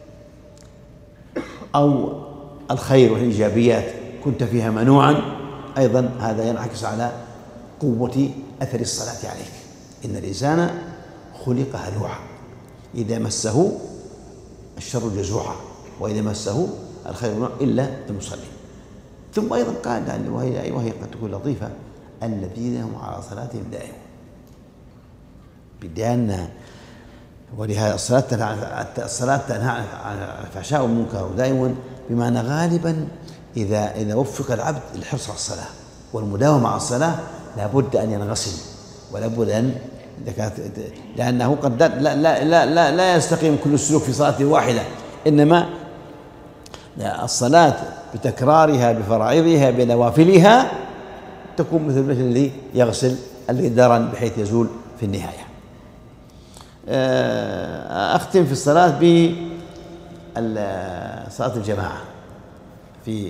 أو الخير والإيجابيات كنت فيها منوعا، أيضا هذا ينعكس على قوة أثر الصلاة عليك. إن الإنسان خلق هلوعا إذا مسه الشر جزوعا وإذا مسه الخير منوعا إلا المصلين. ثم أيضا قال يعني وهي وهي قد تكون لطيفة: الذين هم على صلاتهم دائمون. بدأنا ولهذا الصلاة الصلاة تنهى عن الفحشاء والمنكر دائما، بمعنى غالبا إذا إذا وفق العبد الحرص على الصلاة والمداومة على الصلاة لابد أن ينغسل، ولابد أن لأنه قد لا لا لا لا, لا يستقيم كل السلوك في صلاة واحدة، إنما الصلاة بتكرارها بفرائضها بنوافلها تكون مثل مثل الذي يغسل الجدران بحيث يزول في النهاية. أختم في الصلاة بصلاة الجماعة في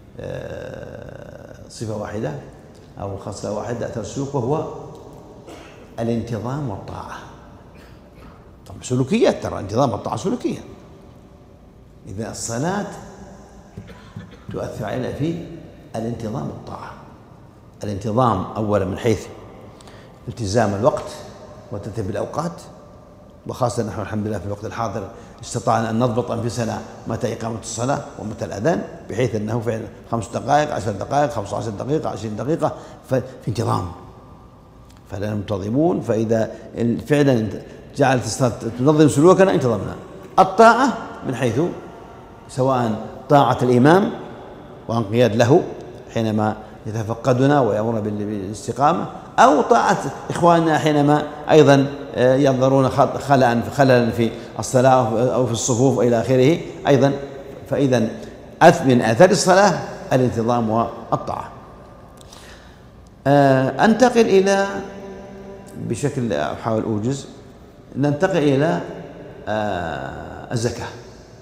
صفة واحدة أو خصلة واحدة أثر السلوك، وهو الانتظام والطاعة. طبعا سلوكيات، ترى انتظام والطاعة سلوكية. إذا الصلاة تؤثر علينا في الانتظام والطاعة. الانتظام أولا من حيث التزام الوقت وترتيب الأوقات، وخاصة نحن الحمد لله في الوقت الحاضر استطعنا أن نضبط أنفسنا متى إقامة الصلاة ومتى الأذان، بحيث أنه فعلا خمس دقائق عشر دقائق خمسة عشر دقيقة عشرين دقيقة في انتظام، فلا منتظمون. فإذا فعلا جعلت الصلاة تنظم سلوكنا انتظمنا. الطاعة من حيث سواء طاعة الإمام وانقياد له حينما يتفقدنا ويأمرنا بالاستقامة، أو طاعة إخواننا حينما أيضا ينظرون خللا خللا في الصلاة أو في الصفوف إلى آخره أيضا. فإذا من آثار الصلاة الانتظام والطاعة. أنتقل إلى بشكل أحاول أوجز ننتقل إلى الزكاة.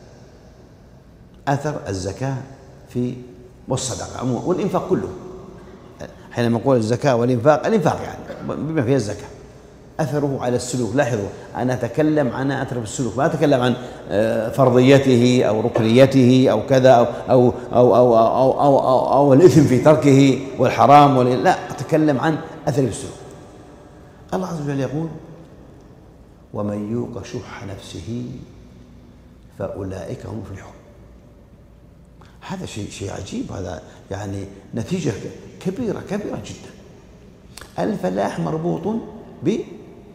أثر الزكاة في والصدقة عموما والإنفاق كله. حينما نقول الزكاة والإنفاق، الإنفاق يعني بما فيها الزكاة، أثره على السلوك. لاحظوا أنا أتكلم عن أثر السلوك، ما أتكلم عن فرضيته أو ركنيته أو كذا أو أو أو أو أو, أو, أو, أو الإثم في تركه والحرام، لا، أتكلم عن أثر السلوك. الله عز وجل يقول: ومن يوق شح نفسه فأولئك هم المفلحون. هذا شيء شيء عجيب، هذا يعني نتيجة كبيرة كبيرة جدا. الفلاح مربوط بشح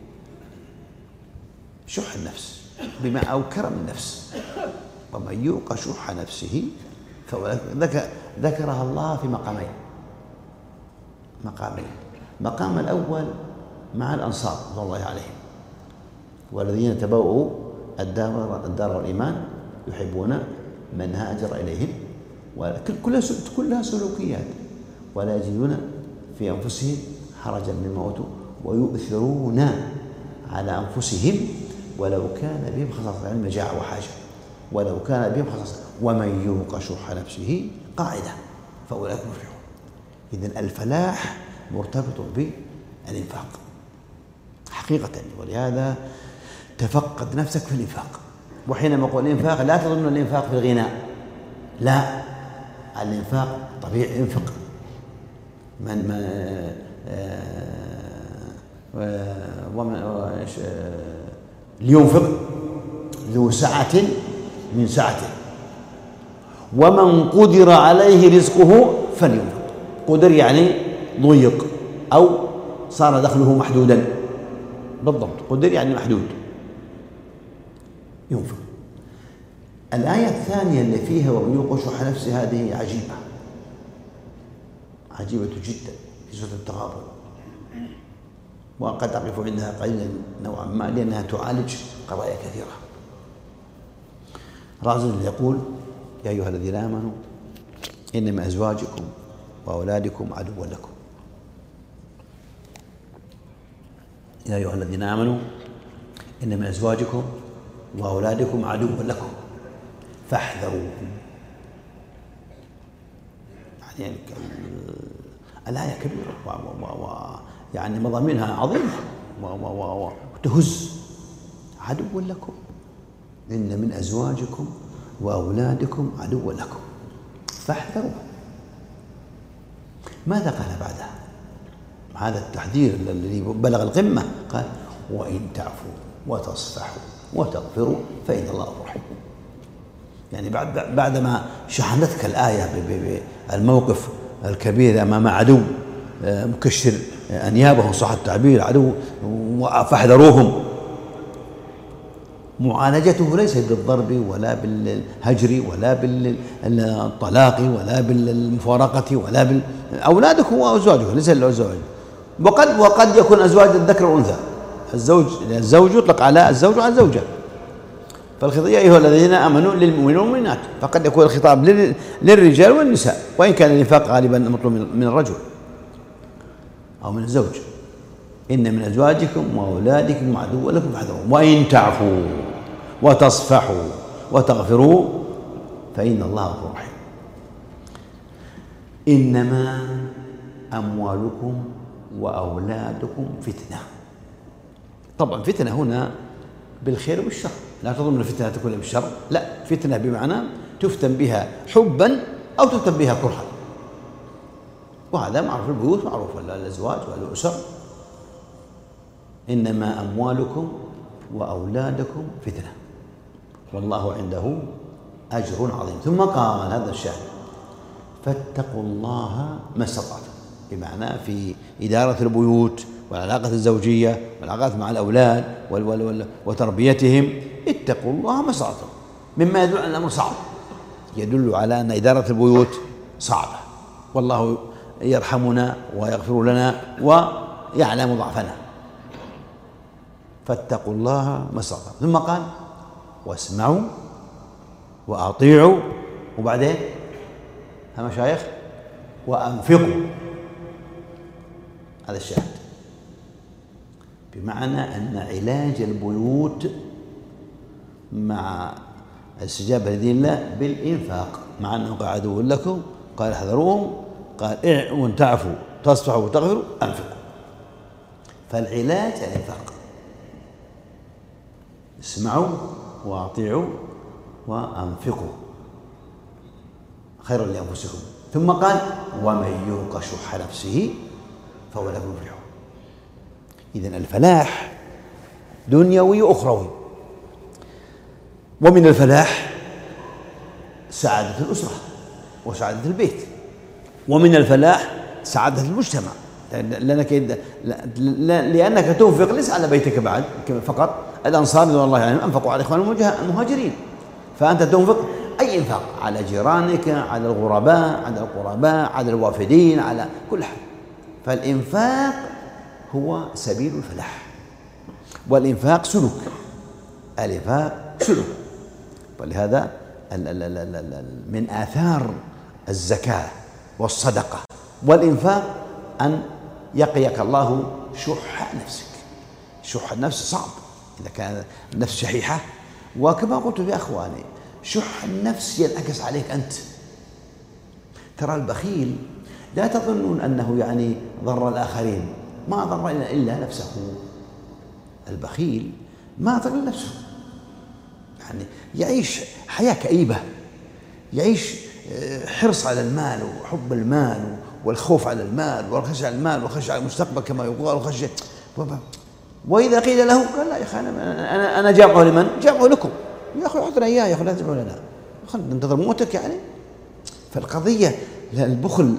النفس بما أو كرم النفس. ومن يوق شح نفسه فأولئك، ذكرها الله في مقامين. مقامين. مقام الأول مع الأنصار رضوان الله عليهم، والذين تبوؤوا الدار الدار والإيمان يحبون من هاجر إليهم، كلها سلوكيات، ولا يجدون في أنفسهم حرجا مما أوتوا ويؤثرون على أنفسهم ولو كان بهم خصاصة، يعني مجاعة وحاجة، ولو كان بهم خصاصة ومن يوق شح نفسه قاعدة فأولئك مفلحون. إذن الفلاح مرتبط بالإنفاق حقيقة، ولهذا تفقد نفسك في الإنفاق. وحينما أقول الإنفاق لا تظن الإنفاق في الغناء، لا، الإنفاق طبيعي، انفق من ما ومن لينفق ذو سعة من سعته ومن قدر عليه رزقه فلينفق. قدر يعني ضيق أو صار دخله محدودا، بالضبط، قدر يعني محدود، ينفق. الآية الثانية اللي فيها ومن يوق شح نفسه هذه عجيبة عجيبة جدا في سورة التغابن، وقد أقف عندها قليلا نوعا ما لأنها تعالج قضايا كثيرة. رازل يقول: يا أيها الذين آمنوا إنما أزواجكم وأولادكم عدو لكم. يا أيها الذين آمنوا إنما أزواجكم وأولادكم عدو لكم فاحذروهم. يعني الآية كبيرة ويعني مضامينها عظيمة وتهز. عدو لكم، إن من أزواجكم وأولادكم عدو لكم فاحذروهم. ماذا قال بعدها؟ هذا التحذير الذي بلغ القمة، قال: وإن تعفوا وتصفحوا وتغفروا فإن الله غفور رحيم. يعني بعد بعدما شحنتك الآية بالموقف الكبير أمام عدو مكشر أنيابهم، صح التعبير، عدو، فاحذروهم، معالجته ليست بالضرب ولا بالهجر ولا بالطلاق ولا بالمفارقة ولا بال أولادكم وأزواجكم، ليس الأزواج، وقد وقد يكون أزواج الذكر والأنثى. الزوج الزوج يطلق على الزوج وعلى الزوجة، فالخطاب يا أيها الذين آمنوا للمؤمنين والمؤمنات، فقد يكون الخطاب للرجال والنساء، وإن كان الإنفاق غالبا مطلوب من الرجل أو من الزوج. إن من أزواجكم وأولادكم عدو لكم فاحذروهم وإن تعفوا وتصفحوا وتغفروا فإن الله غفور رحيم. إنما أموالكم وأولادكم فتنة. طبعا فتنة هنا بالخير والشر، لا تظن الفتنة تكون بالشر، لا، فتنة بمعنى تفتن بها حبا أو تفتن بها كرها، وهذا معروف في البيوت، معروف الأزواج والأسر. إنما أموالكم وأولادكم فتنة والله عنده أجر عظيم. ثم قال هذا الشاهد: فاتقوا الله ما استطعتم، بمعنى في إدارة البيوت والعلاقة الزوجية والعلاقات مع الأولاد وتربيتهم، اتقوا الله ما استطعتم، مما يدل على الأمر صعب، يدل على أن إدارة البيوت صعبة، والله يرحمنا ويغفر لنا ويعلم ضعفنا. فاتقوا الله ما استطعتم. ثم قال: واسمعوا وأطيعوا، وبعدين ها مشايخ وأنفقوا. هذا الشاهد، بمعنى أن علاج البيوت مع الاستجابة لدين الله بالإنفاق، مع أنه قال عدو لكم، قال احذروهم، قال وإن تعفوا تصفحوا وتغفروا أنفقوا. فالعلاج الإنفاق. اسمعوا وأطيعوا وأنفقوا خيرا لأنفسكم. ثم قال: ومن يوق شح نفسه فأولئك هم المفلحون. إذن الفلاح دنيوي وأخروي، ومن الفلاح سعادة الأسرة وسعادة البيت، ومن الفلاح سعادة المجتمع، لأنك لأنك تنفق ليس على بيتك بعد فقط. الأنصار رضوان الله عنهم أنفقوا على إخوان المهاجرين، فأنت تنفق أي إنفاق على جيرانك، على الغرباء، على القرباء، على الوافدين، على كل حال. فالإنفاق هو سبيل الفلاح، والإنفاق سلوك، الإنفاق سلوك. ولهذا من آثار الزكاة والصدقة والإنفاق أن يقيك الله شح نفسك. شح النفس صعب إذا كان النفس شحيحة، وكما قلت يا أخواني شح النفس ينعكس عليك أنت. ترى البخيل لا تظنون أنه يعني ضر الآخرين، ما ضر إلا نفسه. البخيل ما ضر نفسه، يعني يعيش حياة كئيبة، يعيش حرص على المال وحب المال والخوف على المال والخشية على المال والخشية على المستقبل كما يقال وخشية. وإذا قيل له قال لا يا أخي أنا أنا جامعه لمن؟ جامعه لكم يا أخي، أعطنا إياه يا أخي، لا تجمعوا لنا، خلنا ننتظر موتك يعني. فالقضية البخل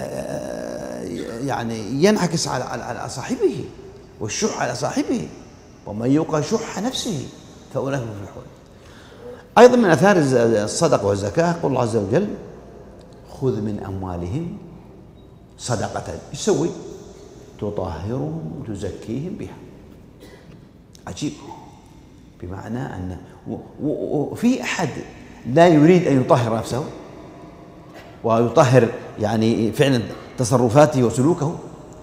يعني ينعكس على على صاحبه، والشح على صاحبه، ومن يوق شح نفسه فأولئك هم المفلحون. أيضا من آثار الصدقة والزكاة قول الله عز وجل خذ من أموالهم صدقة، ايش تسوي؟ تطهرهم وتزكيهم بها. عجيب، بمعنى أن وفي أحد لا يريد أن يطهر نفسه ويطهر يعني فعلا تصرفاته وسلوكه؟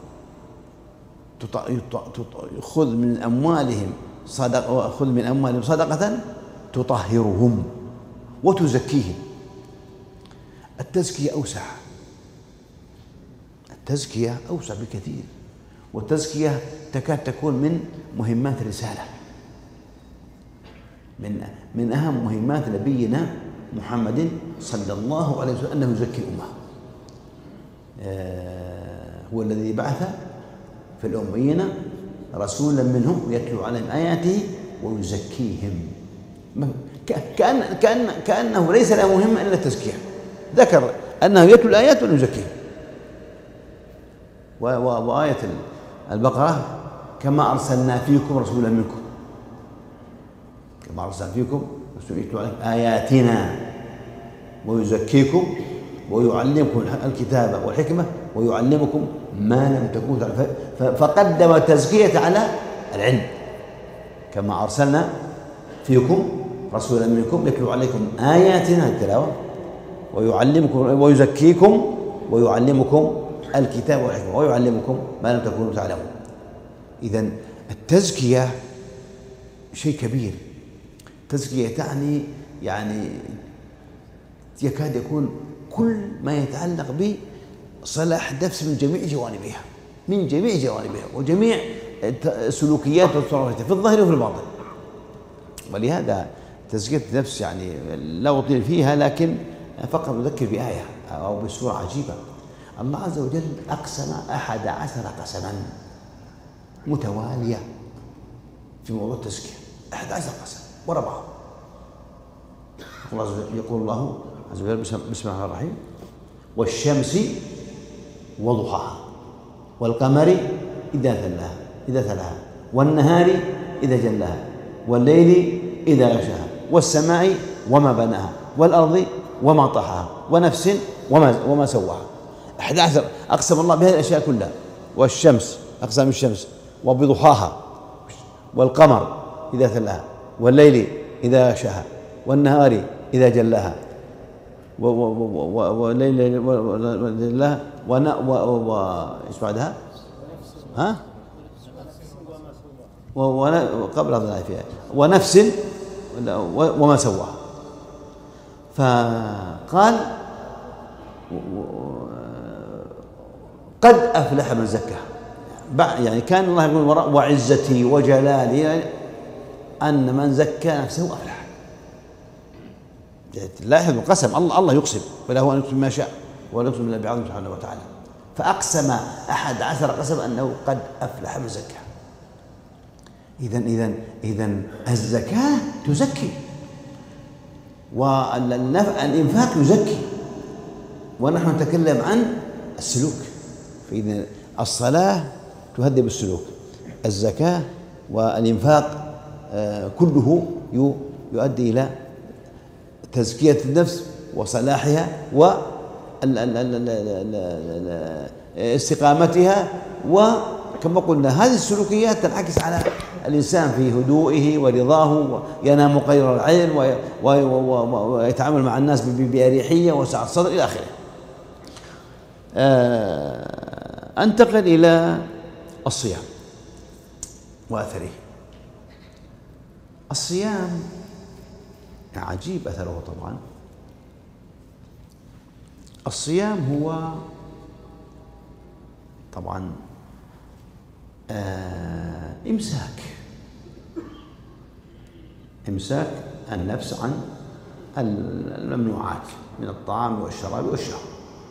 خذ من أموالهم صدقة، خذ من أموالهم صدقة تطهرهم وتزكيهم. التزكية أوسع، التزكية أوسع بكثير، والتزكية تكاد تكون من مهمات الرسالة، من من أهم مهمات نبينا محمد صلى الله عليه وسلم أنه يزكي الأمة. آه هو الذي بعث في الأميين رسولا منهم يتلو عليهم آياته ويزكيهم. كأن كأن كأنه ليس له مهمة إلا التزكية، ذكر أنه يتلو الآيات ويزكيهم. وآية البقرة كما أرسلنا فيكم رسولا منكم، كما أرسلنا فيكم رسولا يتلو عليكم آياتنا ويزكيكم ويعلمكم الكتاب والحكمة ويعلمكم ما لم تكونوا تعلمون. فقدم التزكية على العلم، كما أرسلنا فيكم رسولا منكم يتلو عليكم آياتنا التلاوة ويعلمكم ويزكيكم ويعلمكم الكتاب والحكمة ويعلمكم ما لم تكونوا تعلمون. إذن التزكية شيء كبير. التزكية تعني يعني يكاد يكون كل ما يتعلق بصلاح النفس من جميع جوانبها، من جميع جوانبها وجميع سلوكيات وتصرفاتها في الظاهر وفي الباطن. ولهذا تزكية النفس يعني لا أطيل فيها، لكن فقط أذكر بآية أو بسورة عجيبة. الله عز وجل أقسم أحد عشر قسما متوالية في موضوع التزكية، أحد عشر قسم ورا بعض. يقول الله عز وجل بسم الله الرحمن الرحيم والشمس وضحاها والقمر إذا تلاها إذا تلاها والنهار إذا جلاها والليل إذا غشاها والسماء وما بناها والأرض وما طحاها ونفس وما وما سواها. أحد عشر أقسم الله بهذه الأشياء كلها. والشمس أقسم الشمس وبضحاها والقمر إذا تلاها والليل إذا غشاها والنهار إذا جلاها والليل جلاها وإيش بعدها؟ ها؟ وقبل هذا فيها ونفس وما سواها. فقال قد أفلح من زكاها، يعني كان الله يقول وراء وعزتي وجلالي يعني أن من زكى نفسه أفلح. لاحظ القسم، الله الله يقسم وله أن يقسم ما شاء ولا يقسم إلا بعظمه سبحانه وتعالى. فأقسم أحد عشر قسم أنه قد أفلح من زكاها. إذن إذن إذن الزكاة تزكي والإنفاق يزكي، ونحن نتكلم عن السلوك. فإذن الصلاة تهذب السلوك، الزكاة والإنفاق كله يؤدي إلى تزكية النفس وصلاحها استقامتها. وكما قلنا هذه السلوكيات تنعكس على الإنسان في هدوئه ورضاه، وينام قير العين ويتعامل مع الناس بأريحية وسعة الصدر إلى آخره. أنتقل إلى الصيام وأثره. الصيام عجيب أثره طبعا. الصيام هو طبعا آه إمساك إمساك النفس عن الممنوعات من الطعام والشراب والشهوة.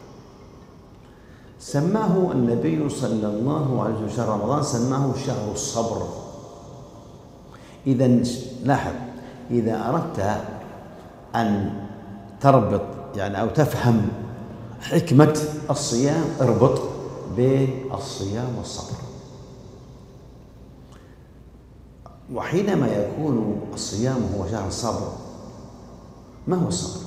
سماه النبي صلى الله عليه وسلم شهر رمضان، سماه شهر الصبر. إذا لاحظ، إذا أردت أن تربط يعني أو تفهم حكمة الصيام اربط بين الصيام والصبر. وحينما يكون الصيام هو شهر الصبر، ما هو الصبر؟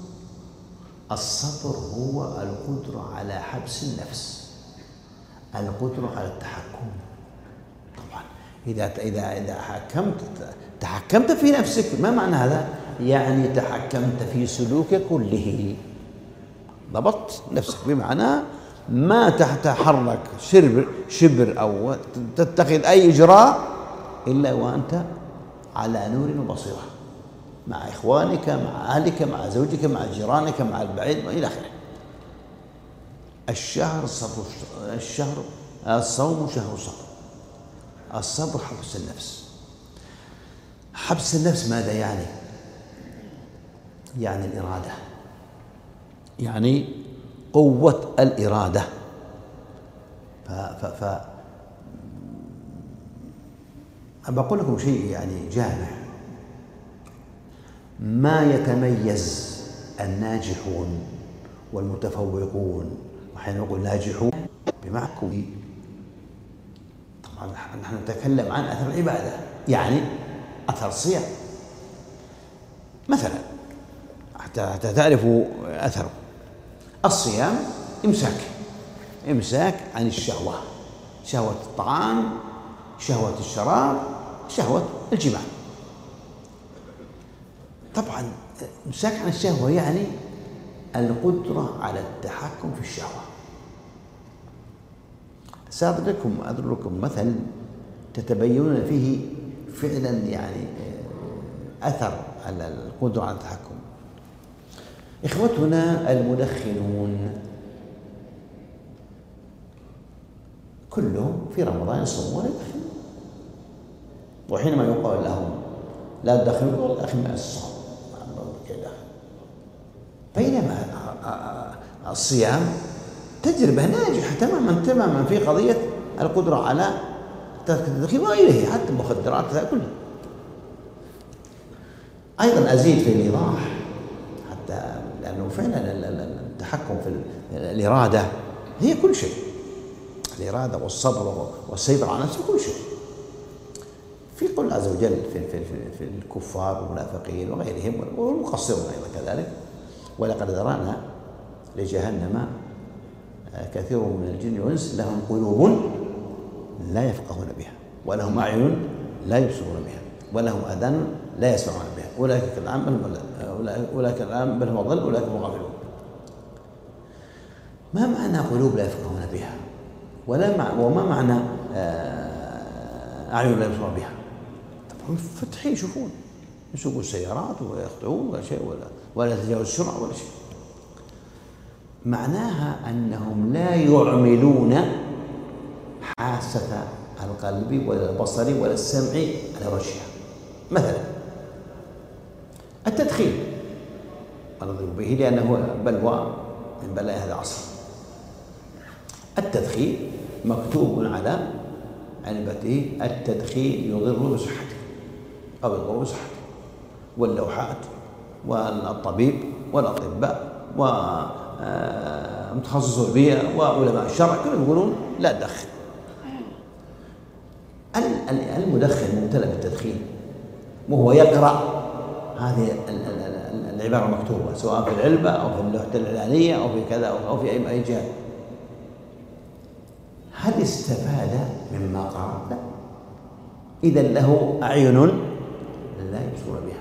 الصبر هو القدرة على حبس النفس، القدرة على التحكم. طبعا إذا إذا إذا حكمت تحكمت في نفسك، ما معنى هذا؟ يعني تحكمت في سلوكك كله، ضبطت نفسك، بمعنى ما تتحرك شبر شبر أو تتخذ أي إجراء إلا وأنت على نور وبصيرة مع إخوانك، مع أهلك، مع زوجك، مع جيرانك، مع البعيد وإلى آخره. الشهر الصبر، الشهر الصوم شهر الصبر. الصبر حبس النفس. حبس النفس ماذا يعني؟ يعني الإرادة، يعني قوة الإرادة. ف ف ف أنا بقول لكم شيء يعني جامع. ما يتميز الناجحون والمتفوقون، وحين نقول ناجحون بمعنى كوي، طبعا نحن نتكلم عن أثر العبادة، يعني أثر الصيام مثلا حتى تعرفوا أثره. الصيام إمساك إمساك عن الشهوة، شهوة الطعام، شهوة الشراب، شهوة الجماع. طبعا إمساك عن الشهوة يعني القدرة على التحكم في الشهوة. سأضرب لكم أضرب لكم مثل تتبينون فيه فعلا يعني أثر على القدرة على التحكم. إخوتنا المدخنون كلهم في رمضان يصومون ويدخنون، وحينما يقال لهم لا تدخنوا يقول أخي مع الصوم كذا. بينما الصيام تجربة ناجحة تماما تماما في قضية القدرة على التدخين وغيره، حتى المخدرات كلها. أيضا أزيد في الإيضاح حتى لأنه فعلا التحكم في الإرادة هي كل شيء. الإرادة والصبر والسيطرة على نفسه كل شيء. في قول عز وجل في, في, في, في الكفار والمنافقين وغيرهم والمقصرون أيضا كذلك: ولقد ذرأنا لجهنم كثير من الجن والإنس لهم قلوب لا يفقهون بها، ولهم أعين لا يبصرون بها، ولهم آذان لا يسمعون بها، أولئك كالأنعام بل أولئك كالأنعام بل هم أضل، أولئك هم غافلون. ما معنى قلوب لا يفقهون بها؟ ولا مع وما معنى أعين لا يبصرون بها؟ طبعا فتحين يشوفون، يسوقوا السيارات ولا يخطئون ولا شيء، ولا ولا يتجاوز السرعة ولا شيء. معناها أنهم لا يعملون حاسة القلب ولا البصر ولا السمع على وجهها. مثلا التدخين، ونضرب به لأنه بلوى من بلاء هذا العصر. التدخين مكتوب على علبته: التدخين يضر بصحتك أو يضر بصحتك. واللوحات والطبيب والأطباء ومتخصصو البيئة وعلماء الشرع كلهم يقولون لا تدخن. المدخن مبتلى بالتدخين وهو يقرأ هذه العبارة مكتوبة سواء في العلبة أو في اللوحة الإعلانية أو في كذا أو في أي جهة. هل استفاد مما قرأ؟ لا. إذا له أعين لا يبصر بها،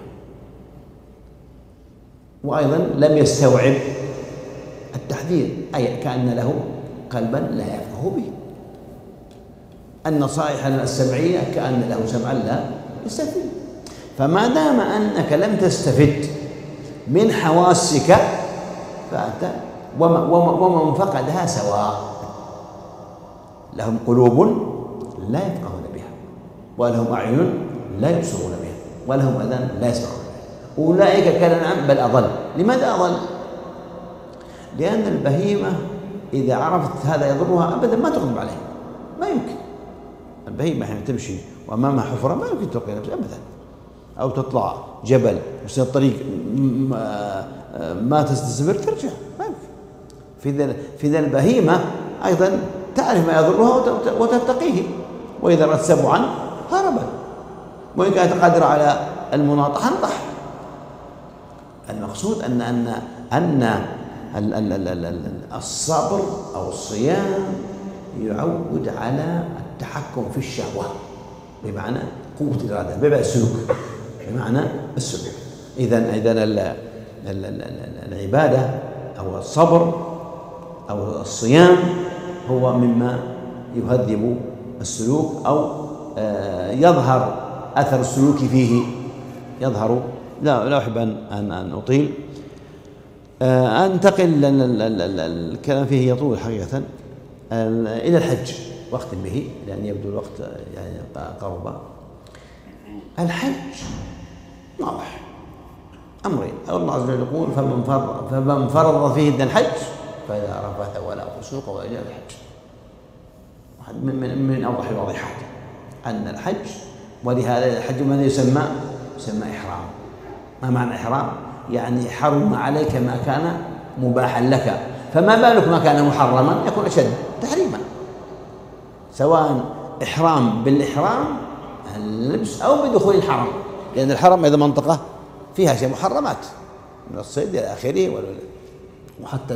وأيضا لم يستوعب التحذير، أي كأن له قلبا لا يفقه به. النصائح السمعية كأن له سمعا لا يستفيد. فما دام أنك لم تستفد من حواسك فأنت ومن فقدها سواء. لهم قلوب لا يفقهون بها، ولهم أعين لا يبصرون بها، ولهم أذان لا يسمعون بها. أولئك كالأنعام بل أضل. لماذا أضل؟ لأن البهيمة إذا عرفت هذا يضرها أبدا ما تغضب عليه، ما يمكن. البهيمة حين تمشي وأمامها حفرة ما يمكن تلقي نفسها أبدا، أو تطلع جبل وتصير الطريق ما تستمر ترجع، ما يمكن. في ذا في ذا البهيمة أيضا تعرف ما يضرها وتتقيه، وإذا رأت سبعا هربت، وإن كانت قادرة على المناطحة انطح. المقصود أن أن أن الصبر أو الصيام يعود على التحكم في الشهوة، بمعنى قوة الإرادة، بمعنى السلوك، بمعنى السلوك. إذن إذن العبادة أو الصبر أو الصيام هو مما يهذب السلوك أو يظهر أثر السلوك فيه، يظهر. لا لا أحب أن أن أطيل. أنتقل، الكلام فيه يطول حقيقة، إلى الحج واختم به لأن يبدو الوقت يعني قرب. الحج واضح، أمرين. الله عز وجل يقول فمن فرض فمن فرض فيه الحج فلا رفث ولا فسوق ولا جدال الحج. من من من أوضح الواضحات أن الحج، ولهذا الحج من يسمى يسمى إحرام. ما معنى إحرام؟ يعني حرم عليك ما كان مباحا لك، فما بالك ما كان محرما يكون أشد تحريما، سواء إحرام بالإحرام اللبس أو بدخول الحرم، لأن الحرم إذا منطقة فيها شيء محرمات من الصيد إلى آخره، وحتى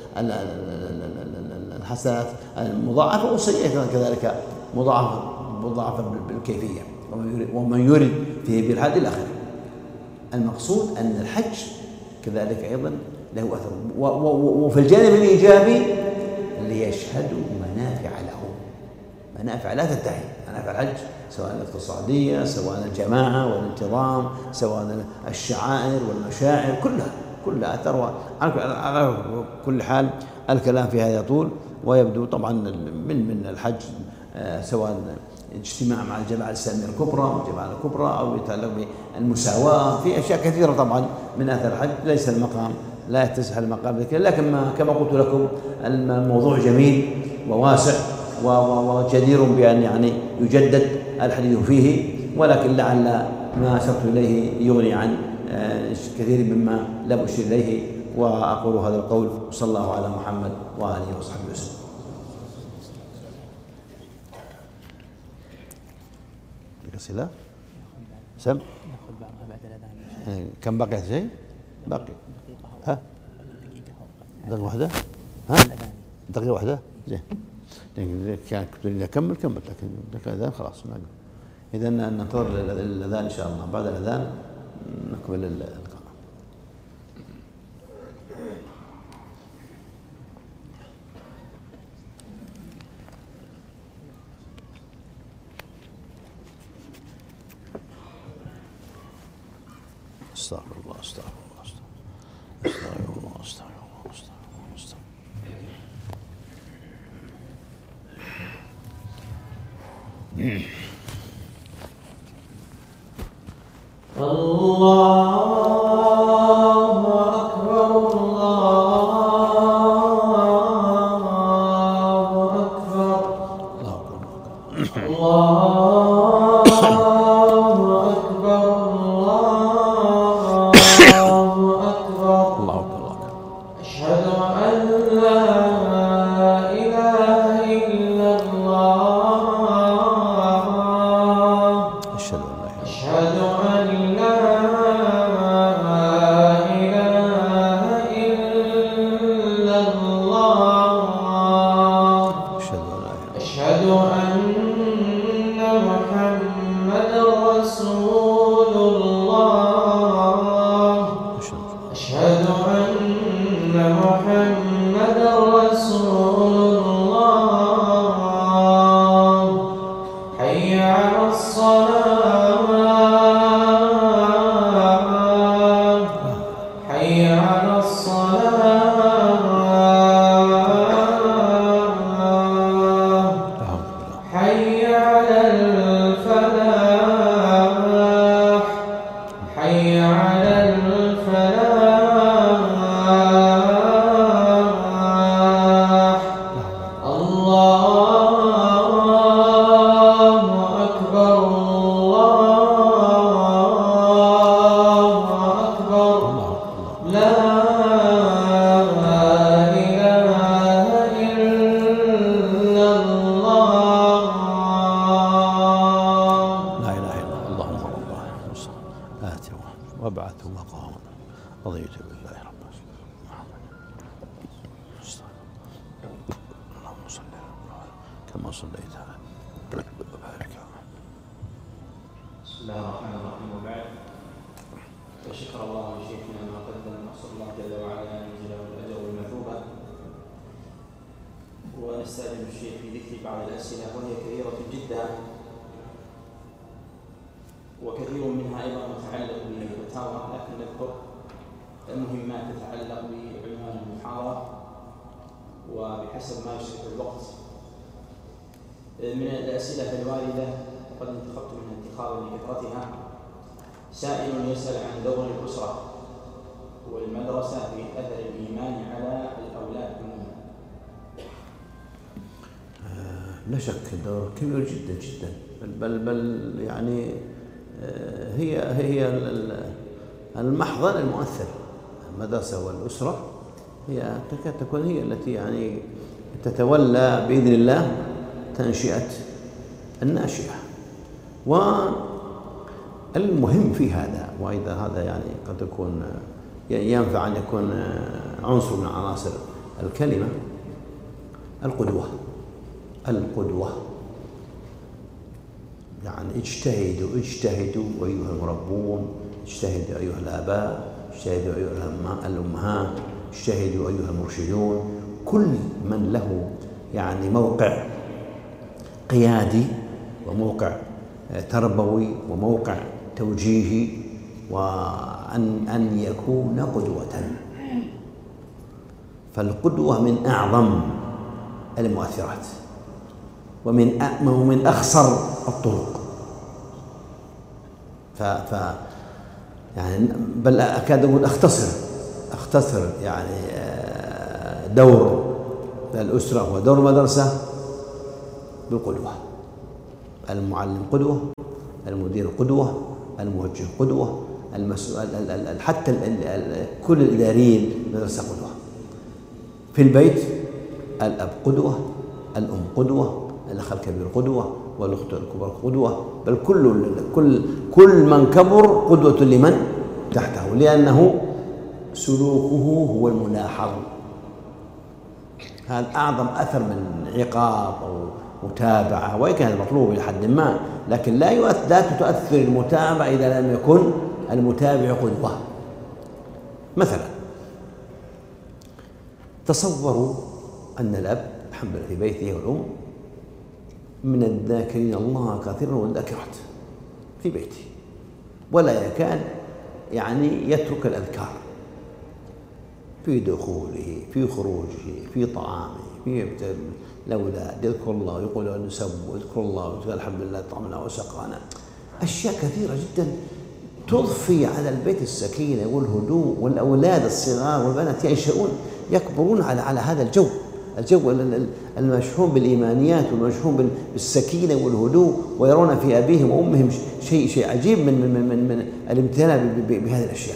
الحسنات المضاعفة والسيئة كذلك مضاعفة مضاعفة بالكيفية، ومن يرد فيه بالحد إلى آخره. المقصود أن الحج كذلك أيضا له أثر، وفي الجانب الإيجابي ليشهدوا منافع له، منافع لا تنتهي، منافع الحج سواء الاقتصادية، سواء الجماعة والانتظام، سواء الشعائر والمشاعر، كلها كلها أثر. على كل حال الكلام في هذا يطول، ويبدو طبعا من من الحج سواء اجتماع مع الجماعة الإسلامية الكبرى والجماعة الكبرى أو يتعلق بالمساواة في أشياء كثيرة طبعا من أثر الحج. ليس المقام لا يتسع المقام ذكر، لكن ما كما قلت لكم الموضوع جميل وواسع وجدير بأن يعني يجدد الحديث فيه، ولكن لعل ما أشرت إليه يغني عن كثير مما لم أشير إليه. وأقول هذا القول، صلى الله على محمد وآله وصحبه وسلم. أسئلة؟ سم؟ كم بقي شيء؟ باقي ها؟ دقيقة واحدة؟ ها؟ دقيقة واحدة؟ زين. كان كنت أكمل كمل، لكن دقيقة الأذان خلاص. إذا ننتظر الأذان إن شاء الله، بعد الأذان نكمل اللقاء. استغفر الله استغفر الله استغفر الله استغفر الله استغفر أشهد أن لا وابعثه مقاما رضيت بالله ربا. اللهم صل كما صليت على وبارك. بسم الله الرحمن الرحيم، وبعد، فشكر الله لشيخنا ما قدم، نسأل الله جل وعلا ان يجزله الاجر والمثوبه. ونستأذن الشيخ في ذكر بعض الاسئله وهي كثيره جدا، وكثير منها ايضا متعلق بالفتاوى، لكن نذكر المهمات تتعلق بعنوان المحاضره وبحسب ما يشرف الوقت. من الاسئله الوارده وقد انتخبت منها انتخابا لكثرتها، سائل يسأل عن دور الاسره والمدرسه في اثر الايمان على الاولاد عموما. لا شك دور كبير جدا جدا، بل بل يعني هي هي المحضن المؤثر. المدرسة والأسرة هي تكاد تكون هي التي يعني تتولى بإذن الله تنشئة الناشئة. والمهم في هذا، وإذا هذا يعني قد يكون ينفع أن يكون عنصر من عناصر الكلمة، القدوة. القدوة يعني اجتهدوا اجتهدوا أيها المربون، اجتهدوا أيها الآباء، اجتهدوا أيها الأمهات، اجتهدوا أيها المرشدون. كل من له يعني موقع قيادي وموقع تربوي وموقع توجيهي، وأن أن يكون قدوة. فالقدوة من أعظم المؤثرات ومن ومن أخصر الطرق. ف, ف يعني بل أكاد أقول أختصر أختصر يعني دور الأسرة ودور المدرسة بالقدوة. المعلم قدوة، المدير قدوة، الموجه قدوة، المسؤول حتى كل الإداريين المدرسة قدوة. في البيت الأب قدوة، الأم قدوة، الأخ الكبير قدوة، والأخت الكبرى قدوة، بل كل كل كل من كبر قدوة لمن تحته، لأنه سلوكه هو الملاحظ. هذا أعظم أثر من عقاب أو متابعة، وإن كان مطلوب إلى حد ما، لكن لا يؤثر لا تؤثر المتابعة إذا لم يكن المتابع قدوة. مثلا تصوروا أن الأب الحمد لله في بيته والأم من الذاكرين الله كثيرا والذاكرات في بيته، ولا يكاد يعني يترك الأذكار في دخوله، في خروجه، في طعامه، في الأولاد يذكر الله، يقول نسب، يذكر الله، ويقول الحمد لله طعمنا وسقانا. أشياء كثيرة جدا تضفي على البيت السكينة والهدوء، والأولاد الصغار والبنات ينشؤون يكبرون على على هذا الجو الجو المشحون بالإيمانيات والمشحون بالسكينة والهدوء، ويرون في أبيهم وأمهم شيء شيء عجيب من من من, من الامتلاء بهذه الأشياء.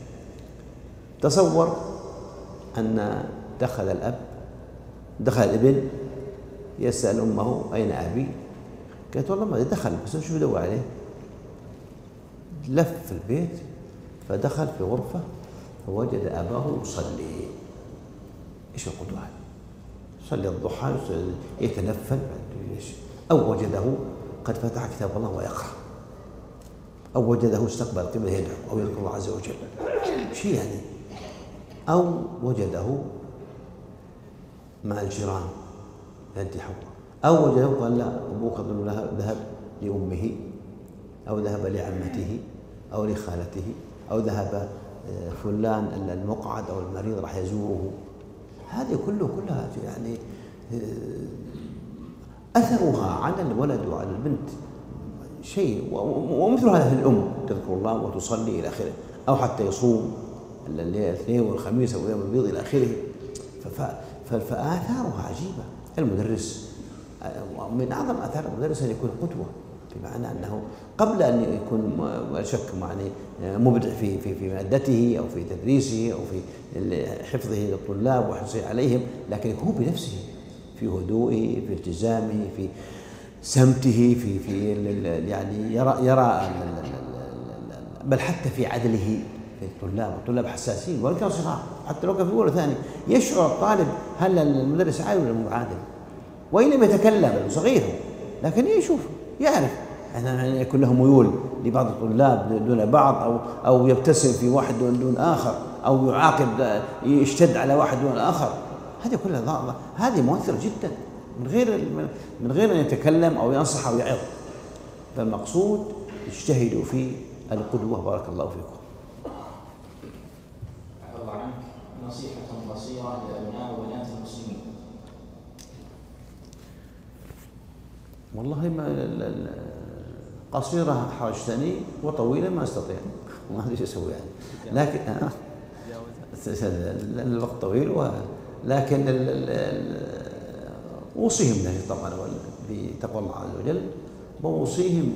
تصور أن دخل الأب دخل الابن يسأل أمه أين أبي؟ قالت والله ما دخل، بس نشوف يدور عليه. لف في البيت فدخل في غرفة فوجد أباه يصلي. إيش القدوة؟ يصلي الضحى، يتنفل، أو وجده قد فتح كتاب الله ويقرأ، أو وجده استقبل القبلة يدعو أو يذكر الله عز وجل، شيء يعني، أو وجده مع الجيران ينتحوا، أو وجده قال لا أبوك ذهب لأمه أو ذهب لعمته أو لخالته أو ذهب فلان المقعد أو المريض راح يزوره. هذه كله كلها يعني أثرها على الولد وعلى البنت شيء. ومثل هذا الأم تذكر الله وتصلي إلى آخره، أو حتى يصوم الاثنين والخميس أو يوم البيض إلى آخره. فآثارها عجيبة. المدرس من أعظم آثار المدرس أن يكون قدوة، بمعنى أنه قبل أن يكون شك يعني مبدع في في في مادته أو في تدريسه أو في حفظه للطلاب وحرصه عليهم، لكن هو بنفسه في هدوئه، في التزامه، في سمته، في في يعني يرى يرى بل حتى في عدله في الطلاب. الطلاب حساسين ولو كانوا صغار، حتى لو كان في أولى ثاني يشعر الطالب هل المدرس عادل ولا مو عادل، وإن لم يتكلم صغير لكن يشوف يعرف أن يكون له ميول لبعض الطلاب دون بعض، أو أو يبتسم في واحد دون آخر، أو يعاقب يشتد على واحد دون آخر. هذه كلها ضغط، هذه مؤثرة جدا من غير من غير أن يتكلم أو ينصح أو يعظ. فالمقصود اجتهدوا في القدوة. بارك الله فيكم. عفى الله عنك، نصيحة قصيرة لأبناء وبنات المسلمين. والله ما قصيرة حرجتني وطويلة ما استطيع، ما ادري ايش اسوي يعني، لكن لأن الوقت طويل. ولكن اوصيهم له طبعا بتقوى الله عز وجل، وأوصيهم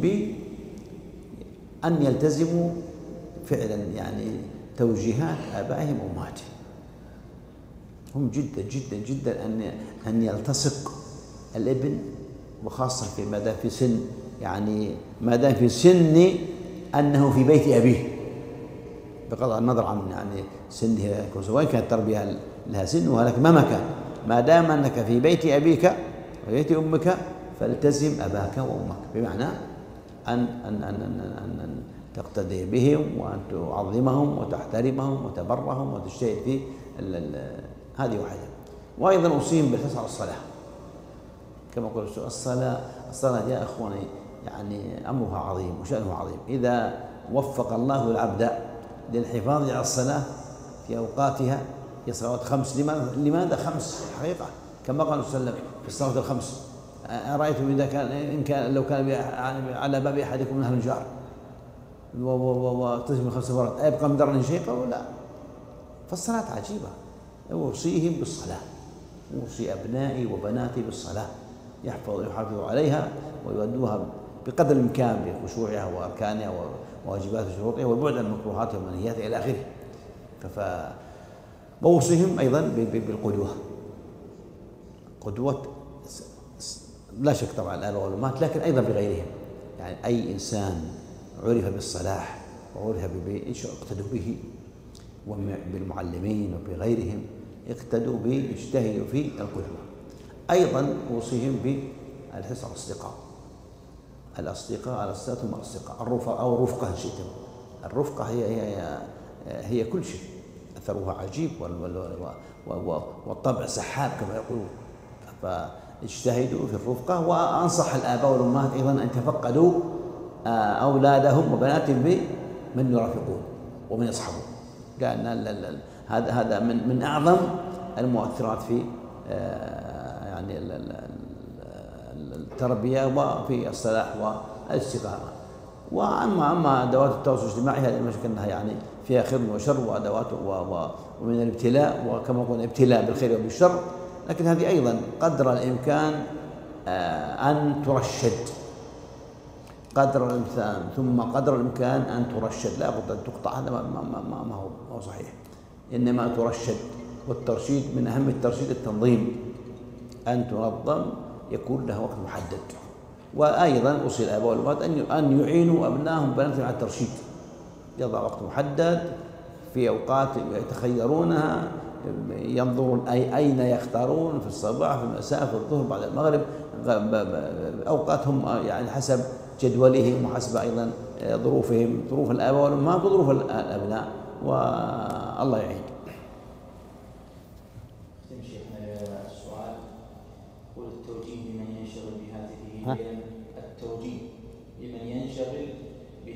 بأن يلتزموا فعلا يعني توجيهات آبائهم وأمهاتهم. هم جدا جدا جدا أن أن يلتصق الابن، وخاصة في ما دام في سن يعني ما دام في سن أنه في بيت أبيه، بغض النظر عن يعني سنه، وإن كانت التربية لها سنها، لكن مهما كان ما دام أنك في بيت أبيك وبيت أمك فالتزم أباك وأمك، بمعنى أن أن أن أن, أن تقتدي بهم وأن تعظمهم وتحترمهم وتبرهم وتجتهد في هذه واحدة. وأيضا أوصيهم بالحرص على الصلاة، كما قلت الصلاة الصلاة يا إخواني يعني أمرها عظيم وشأنها عظيم. إذا وفق الله العبد للحفاظ على الصلاة في أوقاتها، هي صلوات خمس. لماذا لماذا خمس؟ حقيقة كما قال صلى الله عليه وسلم في الصلوات الخمس: أرأيتم إذا كان إن كان لو كان على باب أحدكم نهر جار وتسمى خمس مرات أيبقى من درن شيء؟ قالوا لا. فالصلاة عجيبة. أوصيهم بالصلاة، أوصي أبنائي وبناتي بالصلاة، يحفظوا يحافظوا عليها ويؤدوها بقدر الإمكان بخشوعها وأركانها وواجبات وشروطها والبعد عن المكروهات والمنهيات إلى آخره. ف وأوصيهم أيضا بالقدوة. قدوة لا شك طبعا الآباء والأمهات، لكن أيضا بغيرهم. يعني أي إنسان عرف بالصلاح وعرف اقتدوا به، وبالمعلمين وبغيرهم اقتدوا به، اجتهدوا في القدوة. أيضا أوصيهم بالحرص على الأصدقاء. الأصدقاء على الأصدقاء ثم الأصدقاء، الرفقة أو الرفقة إن شئتم. الرفقة هي هي هي كل شيء، أثرها عجيب والطبع سحاب كما يقولون. فاجتهدوا في الرفقة. وأنصح الآباء والأمهات أيضا أن يتفقدوا أولادهم وبناتهم بمن يرافقون ومن يصحبون، لأن هذا هذا من من أعظم المؤثرات في يعني التربية وفي الصلاح والاستقامة. وأما أما أدوات التواصل الاجتماعي هذه ما شك أنها يعني فيها خير وشر وأدوات ومن الابتلاء، وكما قلنا ابتلاء بالخير وبالشر، لكن هذه أيضا قدر الإمكان أن ترشد، قدر الإمكان ثم قدر الإمكان أن ترشد، لا بد أن تقطع. هذا ما, ما, ما هو صحيح، إنما ترشد. والترشيد من أهم الترشيد التنظيم، أن تنظم يكون له وقت محدد. وأيضا أوصي الآباء والأمهات أن يعينوا أبنائهم وبناتهم على الترشيد، يضع وقت محدد في أوقات يتخيرونها، ينظرون أي أين يختارون، في الصباح في المساء في الظهر بعد المغرب، أوقاتهم يعني حسب جدولهم وحسب أيضا ظروفهم، ظروف الآباء والأمهات وظروف الأبناء، والله يعين. السؤال: قل التوجيه لمن ينشغل بهذه التوجيه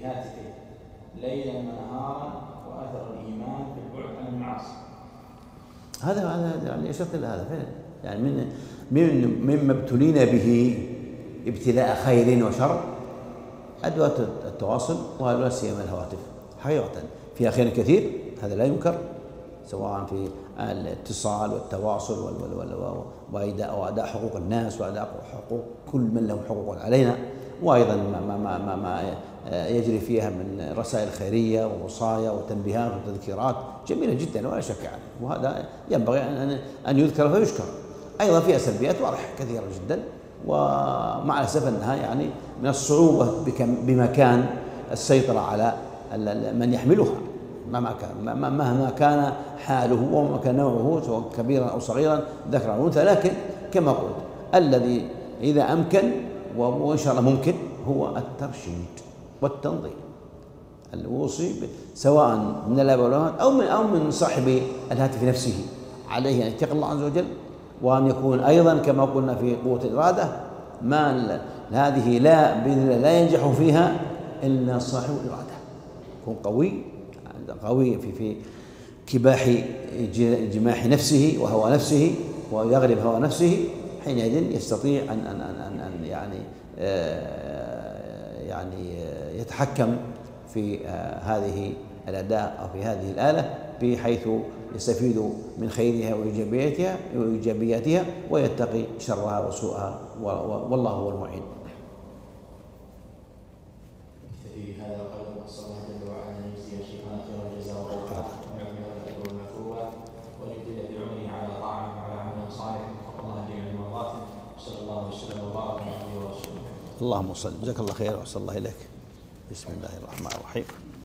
هاتفه ليلا ونهارا وأثر الإيمان في البعد عن المعاصي. هذا هذا يعني أشرت إلى هذا فعلا، يعني من من مما ابتلينا به ابتلاء خير وشر أدوات التواصل ولا سيما الهواتف، حقيقة فيها خير كثير هذا لا ينكر، سواء في الاتصال والتواصل وأداء حقوق الناس وأداء حقوق كل من له حقوق علينا، وأيضا ما, ما, ما, ما يجري فيها من رسائل خيرية ووصايا وتنبيهات وتذكيرات جميلة جدا ولا شك عنه، وهذا ينبغي أن أن يذكر فيشكر. أيضا فيها سلبيات واضحة كثيرة جدا، ومع الأسف أنها يعني من الصعوبة بمكان السيطرة على من يحملها مهما كان مهما كان حاله ومهما كان نوعه سواء كبيرا أو صغيرا ذكرا أو أنثى، لكن كما قلت الذي إذا أمكن وإن شاء الله ممكن هو الترشيد والتنظيم، الوصي سواء من الآباء والأمهات أو من أو من صاحب الهاتف نفسه، عليه أن يتقي الله عز وجل، وأن يكون أيضا كما قلنا في قوة الإرادة ما هذه لا بإذن الله لا ينجح فيها إلا صاحب الإرادة، يكون قوي قوي في في كباح جماح نفسه وهوى نفسه ويغلب هوى نفسه، حينئذ يستطيع أن أن أن أن يعني يعني يتحكم في هذه الأداة أو في هذه الآلة بحيث يستفيد من خيرها وإيجابياتها وإيجابياتها ويتقي شرها وسوءها، والله هو المعين. في هذا القدر نسأل الله جل وعلا أن يجزي شيخنا خير الجزاء ويعمل الأجر المثوبة ويجزي بعمره على طاعة وعلى عمل صالح وفق الله جميع مرضاته، صلى الله وسلم وبارك على نبينا ورسوله. اللهم صل، جزاك الله خير وأحسن الله إليك. بسم الله الرحمن الرحيم.